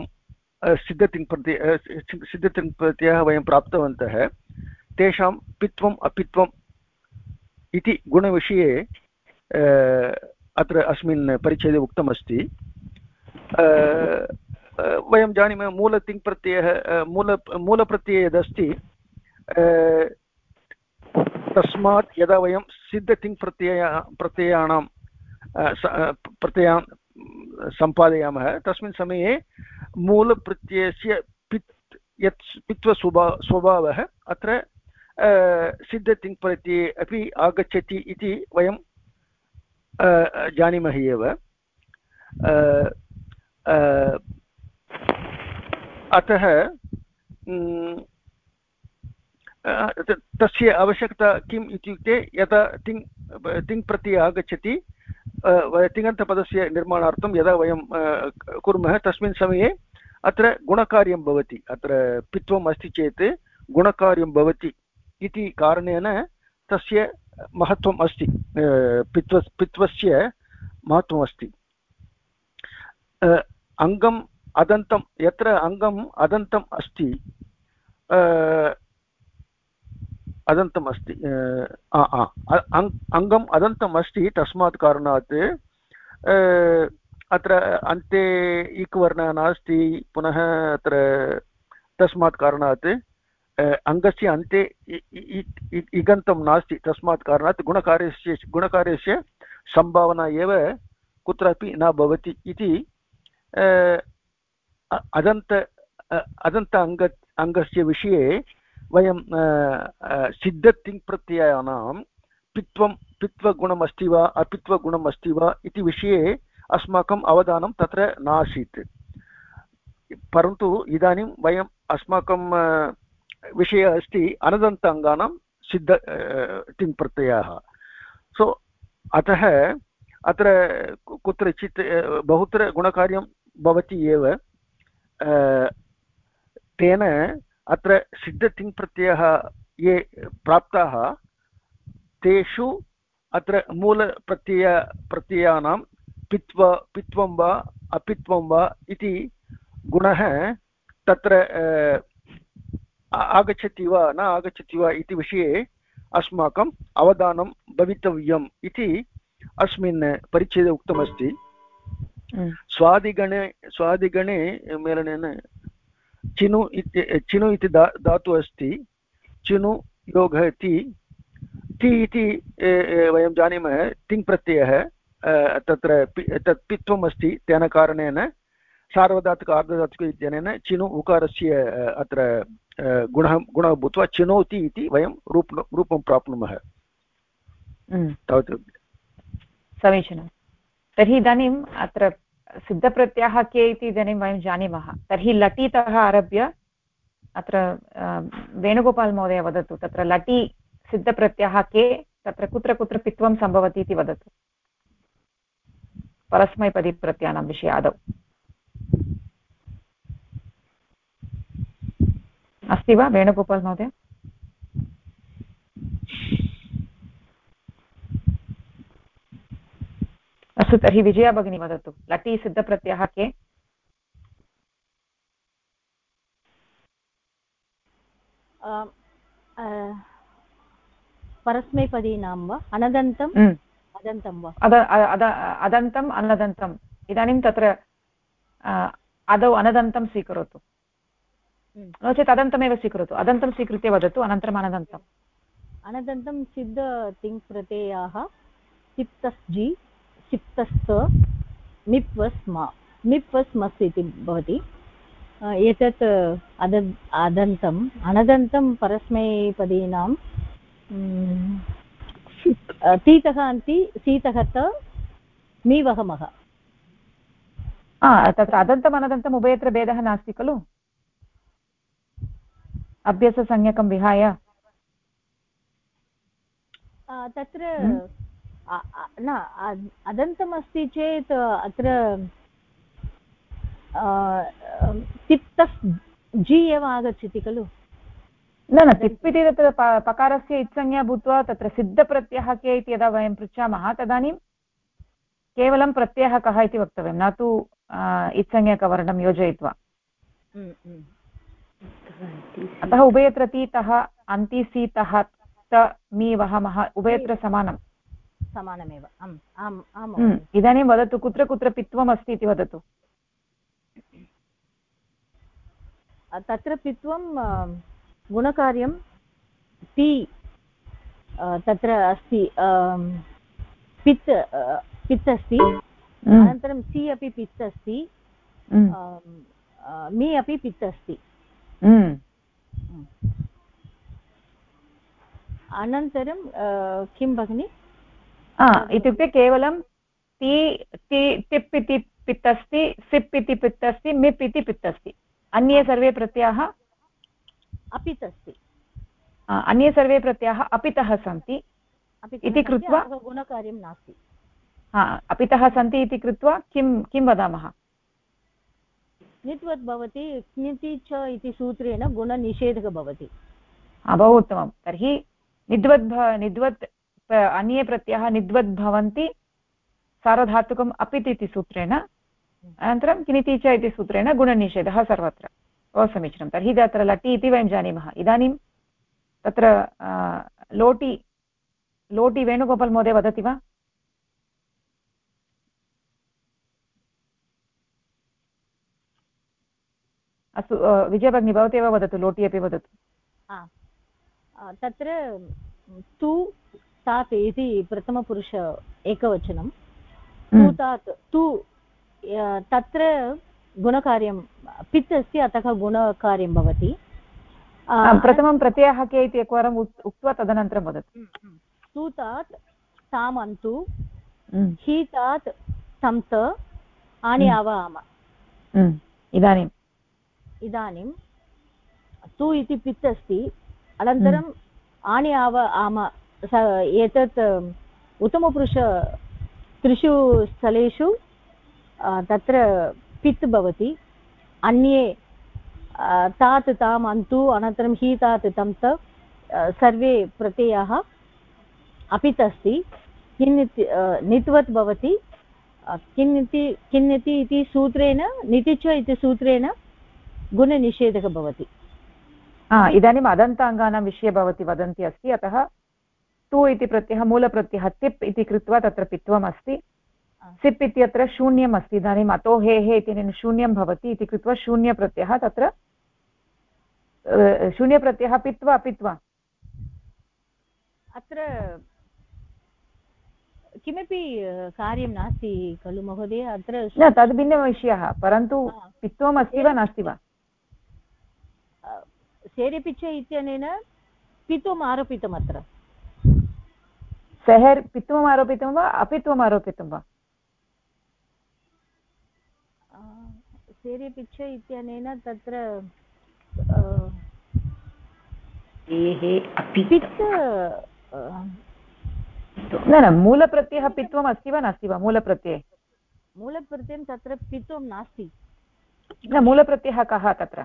सिद्धतिङ्प्रत्ययः वयं प्राप्तवन्तः तेषां पित्वम् अपित्वम् इति गुणविषये अत्र अस्मिन् परिच्छेदे उक्तमस्ति। वयं जानीमः मूलतिङ्प्रत्ययः मूलप्रत्ययः यदस्ति तस्मात् यदा वयं प्रत्ययान् सम्पादयामः तस्मिन् समये मूलप्रत्ययस्य पित्वस्वभावः अत्र सिद्धतिङ्प्रत्यये अपि आगच्छति इति वयं जानीमः एव। अतः तस्य आवश्यकता किम् इत्युक्ते यदा तिङ्प्रत्ययः आगच्छति तिङन्तपदस्य निर्माणार्थं यदा वयं कुर्मः तस्मिन् समये अत्र गुणकार्यं भवति। अत्र पित्वम् अस्ति चेत् गुणकार्यं भवति इति कारणेन तस्य महत्त्वम् अस्ति, पित्वस्य महत्त्वम् अस्ति। अङ्गम् अदन्तं यत्र अङ्गम् अदन्तम् अस्ति अङ्गम् अदन्तम् अस्ति तस्मात् कारणात् अत्र अन्ते इक्वर्णः नास्ति, पुनः अत्र तस्मात् कारणात् अङ्गस्य अन्ते इगन्तं नास्ति, तस्मात् कारणात् गुणकार्यस्य सम्भावना एव कुत्रापि न भवति इति अदन्त अङ्गस्य विषये वयं सिद्धतिङ्प्रत्ययानां पित्वगुणमस्ति वा अपित्वगुणम् अस्ति वा इति विषये अस्माकम् अवधानं तत्र नासीत्। परन्तु इदानीं वयम् अस्माकं विषयः अस्ति अनदन्त अङ्गानां सिद्ध तिङ्प्रत्ययाः। सो अतः अत्र कुत्रचित् बहुत्र गुणकार्यं भवति एव। तेन अत्र सिद्धतिङ्प्रत्ययः ये प्राप्ताः तेषु अत्र मूलप्रत्ययानां पित्वं वा अपित्वं वा इति गुणः तत्र आगच्छति वा न आगच्छति वा इति विषये अस्माकम् अवधानं भवितव्यम् इति अस्मिन् परिच्छेदे उक्तमस्ति। स्वादिगणे मेलनेन चिनु इति धातु अस्ति। चिनु योगः ति इति वयं जानीमः तिङ्प्रत्ययः तत्र तत् पित्वम् अस्ति। तेन कारणेन सार्वधातुक अर्धधातुक इत्यनेन चिनु उकारस्य अत्र गुणः भूत्वा चिनोति इति वयं रूपं प्राप्नुमः। तावत् समीचीनं। तर्हि इदानीम् अत्र सिद्धप्रत्ययः के इति इदानीं वयं जानीमः। तर्हि लटितः आरभ्य अत्र वेणुगोपाल् महोदय वदतु, तत्र लटि सिद्धप्रत्ययः के, तत्र कुत्र कुत्र पित्वं सम्भवति इति वदतु परस्मैपदीप्रत्ययानां विषये आदौ। अस्ति वा वेणुगोपाल् महोदय? अस्तु, तर्हि विजया भगिनी वदतु, लटि सिद्धप्रत्ययः के? परस्मैपदीनां वा अनदन्तम् अदन्तं वा? अदन्तम् अनदन्तम्। इदानीं तत्र आदौ अनदन्तं स्वीकरोतु, नो चेत् अदन्तमेव स्वीकरोतु। अदन्तं स्वीकृत्य वदतु, अनन्तरम् अनदन्तम्। अनदन्तं सिद्ध तिङ्प्रत्ययाः सिप्तस्जि सिप्तस्त मिप्वस्मस् इति भवति। एतत् अदन्तम् अनदन्तं परस्मैपदीनां तीतः अन्ति सीतः त मीवहमः। तत्र अदन्तम् अनदन्तम् उभयत्र भेदः नास्ति खलु, अभ्याससंज्ञकं विहाय? तत्र न अदन्तम् अस्ति चेत् अत्र तिप्तस् जि एव आगच्छति खलु। न तिप् इति तत्र पकारस्य इत्संज्ञा भूत्वा तत्र सिद्धप्रत्ययः के इति यदा वयं पृच्छामः तदानीं केवलं प्रत्ययः कः इति वक्तव्यं, न तु इत्संज्ञकवर्णं योजयित्वा। अतः उभयत्र तीतः अन्ति सीतः मी वहामः उभयत्र समानमेव आम् आम् आम् इदानीं वदतु कुत्र कुत्र पित्वम् अस्ति इति वदतु तत्र पित्वं गुणकार्यं ति तत्र अस्ति पित् अस्ति अनन्तरं सि अपि पित् अस्ति मी अपि पित् अस्ति अनन्तरं किं भगिनि इत्युक्ते केवलं तिप् इति पित् अस्ति सिप् इति पित् अस्ति मिप् इति पित् अस्ति अन्ये सर्वे प्रत्ययाः अपित् अस्ति अन्ये सर्वे प्रत्ययाः अपितः सन्ति इति कृत्वा गुणकार्यं नास्ति अपितः सन्ति इति कृत्वा किं वदामः नित्वत् भवति क्निति च इति सूत्रेण गुणनिषेधः भवति बहु उत्तमं तर्हि निद्वत् अन्ये प्रत्ययाः निद्वत् भवन्ति सार्वधातुकम् अपित् इति सूत्रेण अनन्तरं किनिति च इति सूत्रेण गुणनिषेधः सर्वत्र बहु समीचीनं तर्हि तत्र लटि इति वयं जानीमः इदानीं तत्र लोटि वेणुगोपाल् महोदय वदति वा अस्तु विजयभगिनी भवती एव वदतु लोटि अपि वदतु तत्र तु तात् इति प्रथमपुरुष एकवचनं तु तात् तु तत्र गुणकार्यं पित् अस्ति अतः गुणकार्यं भवति प्रथमं प्रत्ययः के इति एकवारम् उक्त्वा तदनन्तरं वदतु तु तात् तामन्तु हि तात् तं त आनि आव आम इदानीं तु इति पित् अस्ति अनन्तरम् आनि आव आम एतत् उत्तमपुरुष त्रिषु स्थलेषु तत्र पित् भवति अन्ये तात् ताम् अन्तु अनन्तरं हि तात् तं त सर्वे प्रत्ययाः अपित् अस्ति किन्निति नित्वत् भवति किन्निति इति सूत्रेण नितिच इति सूत्रेण गुणनिषेधः भवति इदानीम् अदन्ताङ्गानां विषये भवती वदन्ती अस्ति अतः तु इति प्रत्ययः मूलप्रत्ययः तिप् इति कृत्वा तत्र पित्वम् अस्ति सिप् इत्यत्र शून्यम् अस्ति इदानीम् अतो हेः इत्यनेन शून्यं भवति इति कृत्वा शून्यप्रत्ययः तत्र शून्यप्रत्ययः पित्वा अपित्वा अत्र किमपि कार्यं नास्ति खलु महोदय अत्र न तद् भिन्नविषयः परन्तु पित्वम् अस्ति वा नास्ति वा सेरिपिच इत्यनेन पित्वम् आरोपितम् अत्र सेहेर् पित्वम् आरोपितं वा अपित्वम् आरोपितं वा सेरिपिच इत्यनेन तत्र न मूलप्रत्ययः पित्वम् अस्ति वा नास्ति वा मूलप्रत्ययं तत्र पित्वं नास्ति न मूलप्रत्ययः कः तत्र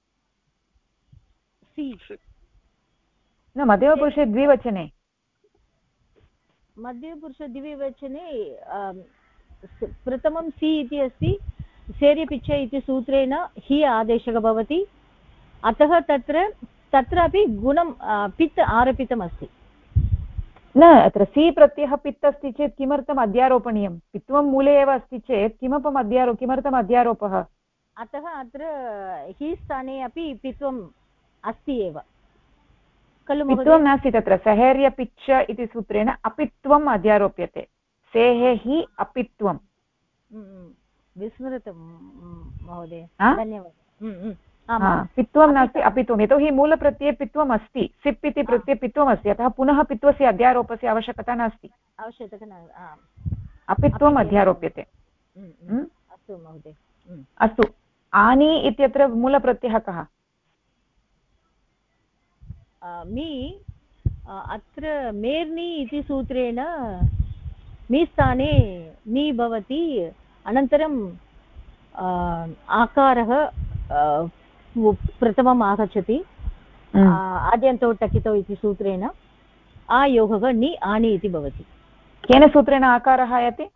न मध्यमपुरुषे द्विवचने प्रथमं सि इति अस्ति सेर्यपिच इति सूत्रेण हि आदेशः भवति अतः तत्रापि गुणं पित् आरोपितमस्ति न अत्र सि प्रत्ययः पित् अस्ति चेत् किमर्थम् अध्यारोपणीयं पित्वं मूले एव अस्ति चेत् किमर्थम् अध्यारोपः अतः अत्र हि स्थाने अपि पित्वम् अस्ति एव खलु पित्वं नास्ति तत्र सहेर्यपिच्च इति सूत्रेण अपित्वम् अध्यारोप्यते सेः हि अपित्वं विस्मृतं महोदय धन्यवादः पित्वं नास्ति अपित्वं यतोहि मूलप्रत्यये पित्वम् अस्ति सिप् इति प्रत्यये पित्वम् अस्ति अतः पुनः पित्वस्य अध्यारोपस्य आवश्यकता नास्ति अपित्वम् अध्यारोप्यते अस्तु महोदय अस्तु आनि इत्यत्र मूलप्रत्ययः कः मी अत्र मेर्नि इति सूत्रेण मी स्थाने नी भवति अनन्तरं आकारः प्रथमम् आगच्छति आद्यन्तौ टकितौ इति सूत्रेण आयोगः नि आनि इति भवति केन सूत्रेण आकारः आयाति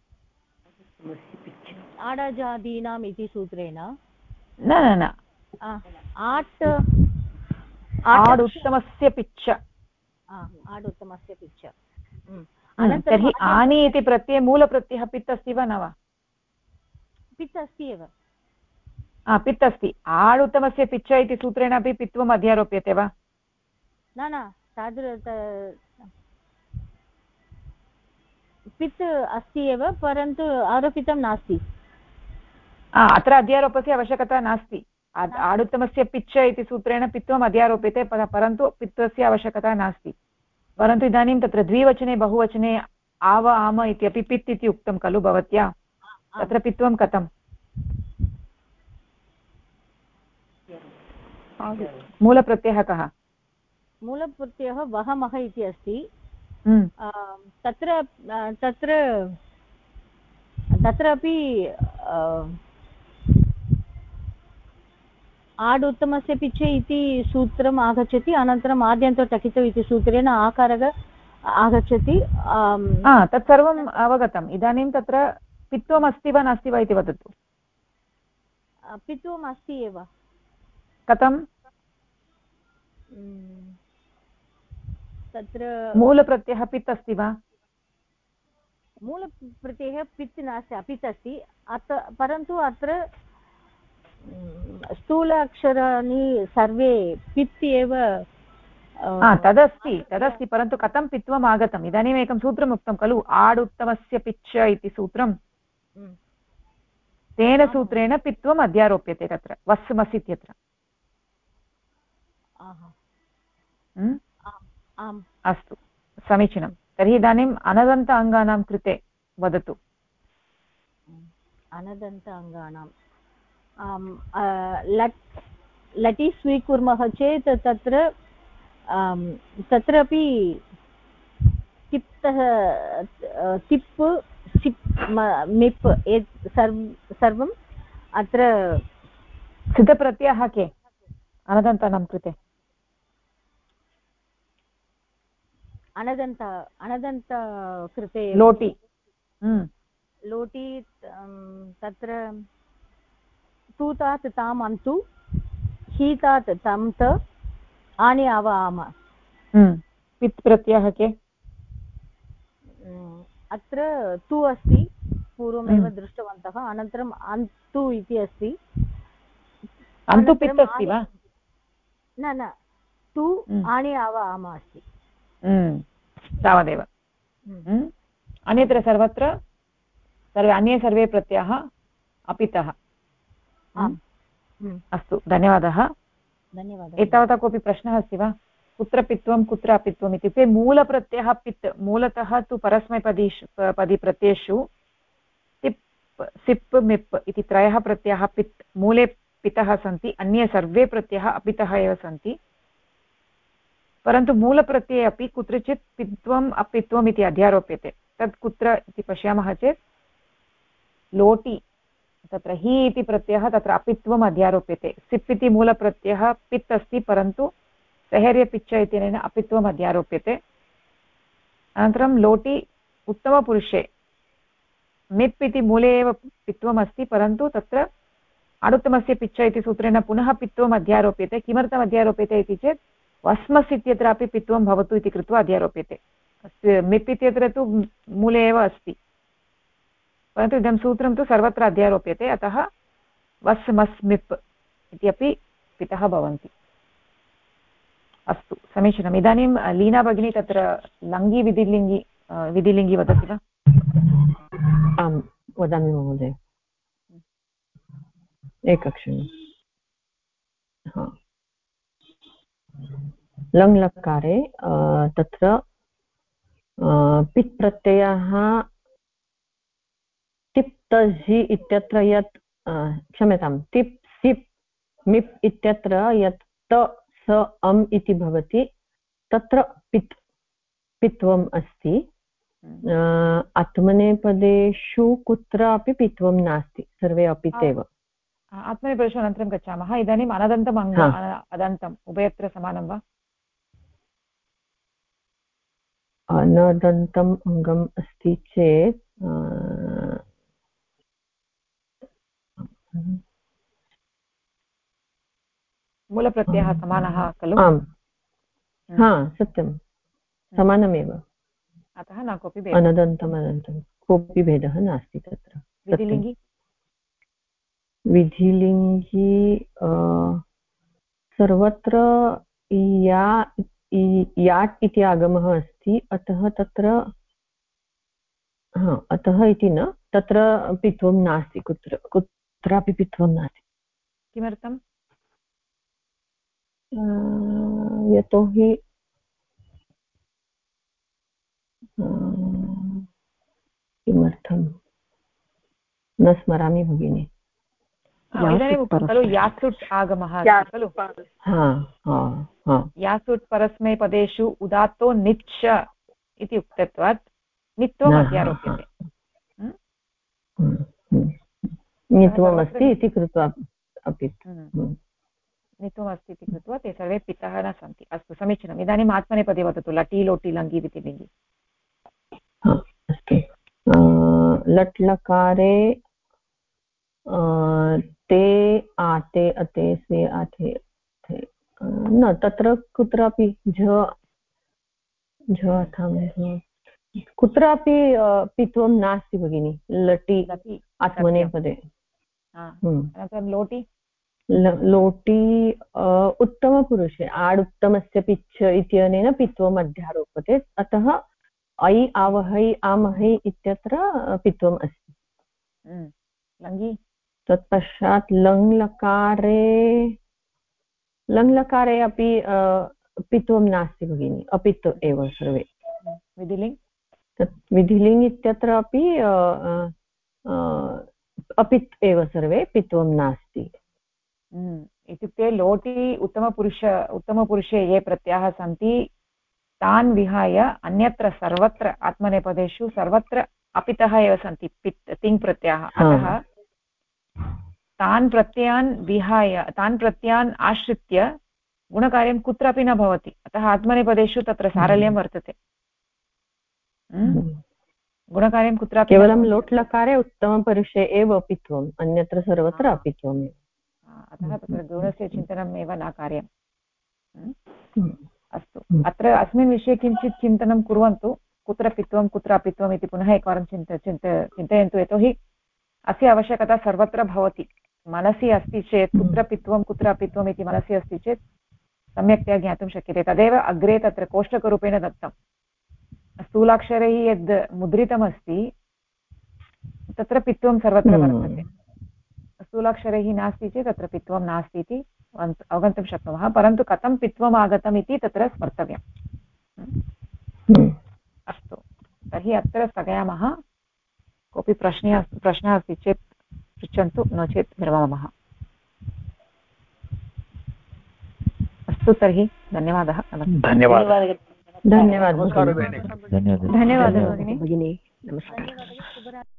आडजादीनाम् इति सूत्रेण न आट् आड् उत्तमस्य पिच्च आड् उत्तमस्य पिच्च। तर्हि आनि इति प्रत्यये मूलप्रत्ययः पित् अस्ति वा न वा? पित् अस्ति एव। पित् अस्ति। आड् उत्तमस्य पिच्च इति सूत्रेण अपि पित्वम् अध्यारोप्यते वा? न पित् अस्ति एव, परन्तु आरोपितं नास्ति। अत्र अध्यारोपस्य आवश्यकता नास्ति। आडुत्तमस्य पिच्च इति सूत्रेण पित्वम् अध्यारोप्यते, परन्तु पित्वस्य आवश्यकता नास्ति। परन्तु इदानीं तत्र द्विवचने बहुवचने आव आम इत्यपि पित् इति उक्तं खलु भवत्या, तत्र पित्वं कथं? मूलप्रत्ययः कः? मूलप्रत्ययः वहमः इति अस्ति। तत्रापि आड् उत्तमस्य पिच्च इति सूत्रम् आगच्छति, अनन्तरम् आद्यन्तो टकितो इति सूत्रेण आकारः आगच्छति। तत्सर्वम् अवगतम्। इदानीं तत्र पित्वम् अस्ति वा नास्ति वा इति वदतु। पित्वम् अस्ति एव। कथं? तत्र मूलप्रत्ययः पित् अस्ति वा? मूलप्रत्ययः पित् नास्ति, अपित् अस्ति। परन्तु अत्र स्थूल अक्षराणि सर्वे पित् एव। तदस्ति, परन्तु कथं पित्वम् आगतम्? इदानीम् एकं सूत्रम् उक्तं खलु, आड् उत्तमस्य पिच्च इति सूत्रं। तेन सूत्रेण पित्वम् अध्यारोप्यते तत्र वस् मस् इत्यत्र। अस्तु, समीचीनं। तर्हि इदानीम् अनदन्त अङ्गानां कृते वदतु। अनदन्त अङ्गानां लटि स्वीकुर्मः चेत् तत्रापि तिप्तः तिप् सिप् मिप् सर्वम् अत्र सिद्धप्रत्ययः के अनदन्तानां कृते? अनदन्त कृते लोटि। लोटि तत्र तूतात् ताम् अन्तु, हीतात् तं त, आनि आव आम। पित् प्रत्ययः के? अत्र तु अस्ति, पूर्वमेव दृष्टवन्तः। अनन्तरम् अन्तु इति अस्ति। अन्तु पित् अस्ति वा? न, तु आनि आव आम अस्ति। तावदेव। अन्यत्र सर्वत्र अन्ये सर्वे प्रत्ययाः अपितः। अस्तु, धन्यवादः। एतावता कोऽपि प्रश्नः अस्ति वा? कुत्र पित्वं कुत्र अपित्वम् इत्युक्ते मूलप्रत्ययः पित्। मूलतः तु परस्मैपदी प्रत्ययेषु तिप् सिप् मिप् इति त्रयः प्रत्ययाः पित् मूले पितः सन्ति, अन्ये सर्वे प्रत्ययाः अपितः एव सन्ति। परन्तु मूलप्रत्यये अपि कुत्रचित् पित्वम् अपित्वम् इति अध्यारोप्यते। तत् कुत्र इति पश्यामः चेत् लोटि तत्र हि इति प्रत्ययः तत्र अपित्वम् अध्यारोप्यते। सिप् इति मूलप्रत्ययः पित् अस्ति, परन्तु सैहर्यपिच्च इत्यनेन अपित्वम् अध्यारोप्यते। अनन्तरं लोटि उत्तमपुरुषे मिप् इति मूले एव पित्वम् अस्ति, परन्तु तत्र अणुत्तमस्य पिच्च इति सूत्रेण पुनः पित्वम् अध्यारोप्यते। किमर्थम् अध्यारोप्यते इति चेत् वस्मस् इत्यत्रापि पित्वं भवतु इति कृत्वा अध्यारोप्यते। मिप् इत्यत्र तु मूले एव अस्ति, परन्तु इदं सूत्रं तु सर्वत्र अध्यारोप्यते, अतः वस् मस् मिप् इत्यपि पितः भवन्ति। अस्तु, समीचीनम्। इदानीं लीना भगिनी तत्र लङ्गि विधिलिङ्गि वदति वा? आम्, वदामि महोदय, एकक्षणम्। लङ् लकारे तत्र पित् प्रत्ययः तिप् तझि इत्यत्र यत् क्षम्यतां तिप् सिप् मिप् इत्यत्र यत् त स अम् इति भवति, तत्र पित्वम् अस्ति। आत्मनेपदेषु कुत्रापि पित्वं नास्ति, सर्वे अपित् एव। आत्मनेपदेषु अनन्तरं गच्छामः। इदानीम् अनदन्तम् अदन्तम् उभयत्र समानं वा? अनदन्तम् अङ्गम् अस्ति चेत् मूलप्रत्ययः समानः खलु? आम्, सत्यम्। समानमेव अतः न कोऽपि भेदः अनदन्तम् अनन्तं कोऽपि भेदः नास्ति तत्र विधिलिङ्गि विधिलिङ्गि सर्वत्र याट् इति आगमः अस्ति अतः तत्र अतः इति न तत्र पित्वं नास्ति कुत्रापि पित्वं नास्ति किमर्थं यतोहि किमर्थं न स्मरामि भगिनि इदानीम् उक्तं खलु यासुट् आगमः खलु यासुट् परस्मैपदेषु उदात्तो निच् इति उक्तत्वात् नित्वम् अध्यारोप्यते नित्वमस्ति इति कृत्वा अपि नित्वमस्ति इति कृत्वा ते सर्वे पितः न सन्ति अस्तु समीचीनम् इदानीम् आत्मनेपदे वदतु लटि लोटि लङ्गि विधिलिङ्गि अस्तु लट् लकारे ते आते अते स्वे आते न तत्र कुत्रापि कुत्रापि पित्वं नास्ति भगिनि लटि आत्मनेपदे लोटि लोटि उत्तमपुरुषे आड् उत्तमस्य पिच्छ इत्यनेन पित्वम् अध्यारोप्यते अतः ऐ आवहै आमहै इत्यत्र पित्वम् अस्ति लङ्गि तत्पश्चात् लङ्लकारे अपि पित्वं नास्ति भगिनि अपित् एव सर्वे विधिलिङ्ग् तत् विधिलिङ्ग् इत्यत्र अपि अपित् एव सर्वे पित्वं नास्ति इत्युक्ते लोटि उत्तमपुरुषे ये प्रत्ययाः सन्ति तान् विहाय अन्यत्र सर्वत्र आत्मनेपदेषु सर्वत्र अपितः एव सन्ति तिङ् प्रत्ययाः अतः तान् प्रत्ययान् विहाय तान् प्रत्ययान् आश्रित्य गुणकार्यं कुत्रापि न भवति अतः आत्मनेपदेषु तत्र सारल्यं वर्तते गुणकार्यं कुत्रापि केवलं लोट् लकारे उत्तमपुरुषे एव अपित्वम् अन्यत्र सर्वत्र अपित्वम् अतः तत्र गुणस्य चिन्तनम् एव न कार्यम् अस्तु अत्र अस्मिन् विषये किञ्चित् चिन्तनं कुर्वन्तु कुत्र पित्वं कुत्र अपित्वम् इति पुनः एकवारं चिन्तयन्तु यतोहि अस्य आवश्यकता सर्वत्र भवति मनसि अस्ति चेत् कुत्र पित्वं कुत्र अपित्वम् इति मनसि अस्ति चेत् सम्यक्तया ज्ञातुं शक्यते तदेव अग्रे तत्र कोष्टकरूपेण दत्तं स्थूलाक्षरैः यद् मुद्रितमस्ति तत्र पित्वं सर्वत्र वर्तते स्थूलाक्षरैः नास्ति चेत् तत्र पित्वं नास्ति इति अवगन्तुं शक्नुमः परन्तु कथं पित्वम् आगतम् इति तत्र स्मर्तव्यम् अस्तु तर्हि अत्र स्थगयामः कोऽपि प्रश्नः अस्ति चेत् पृच्छन्तु नो चेत् विरमामः अस्तु तर्हि धन्यवादः धन्यवादः धन्यवादः भगिनी नमस्कारः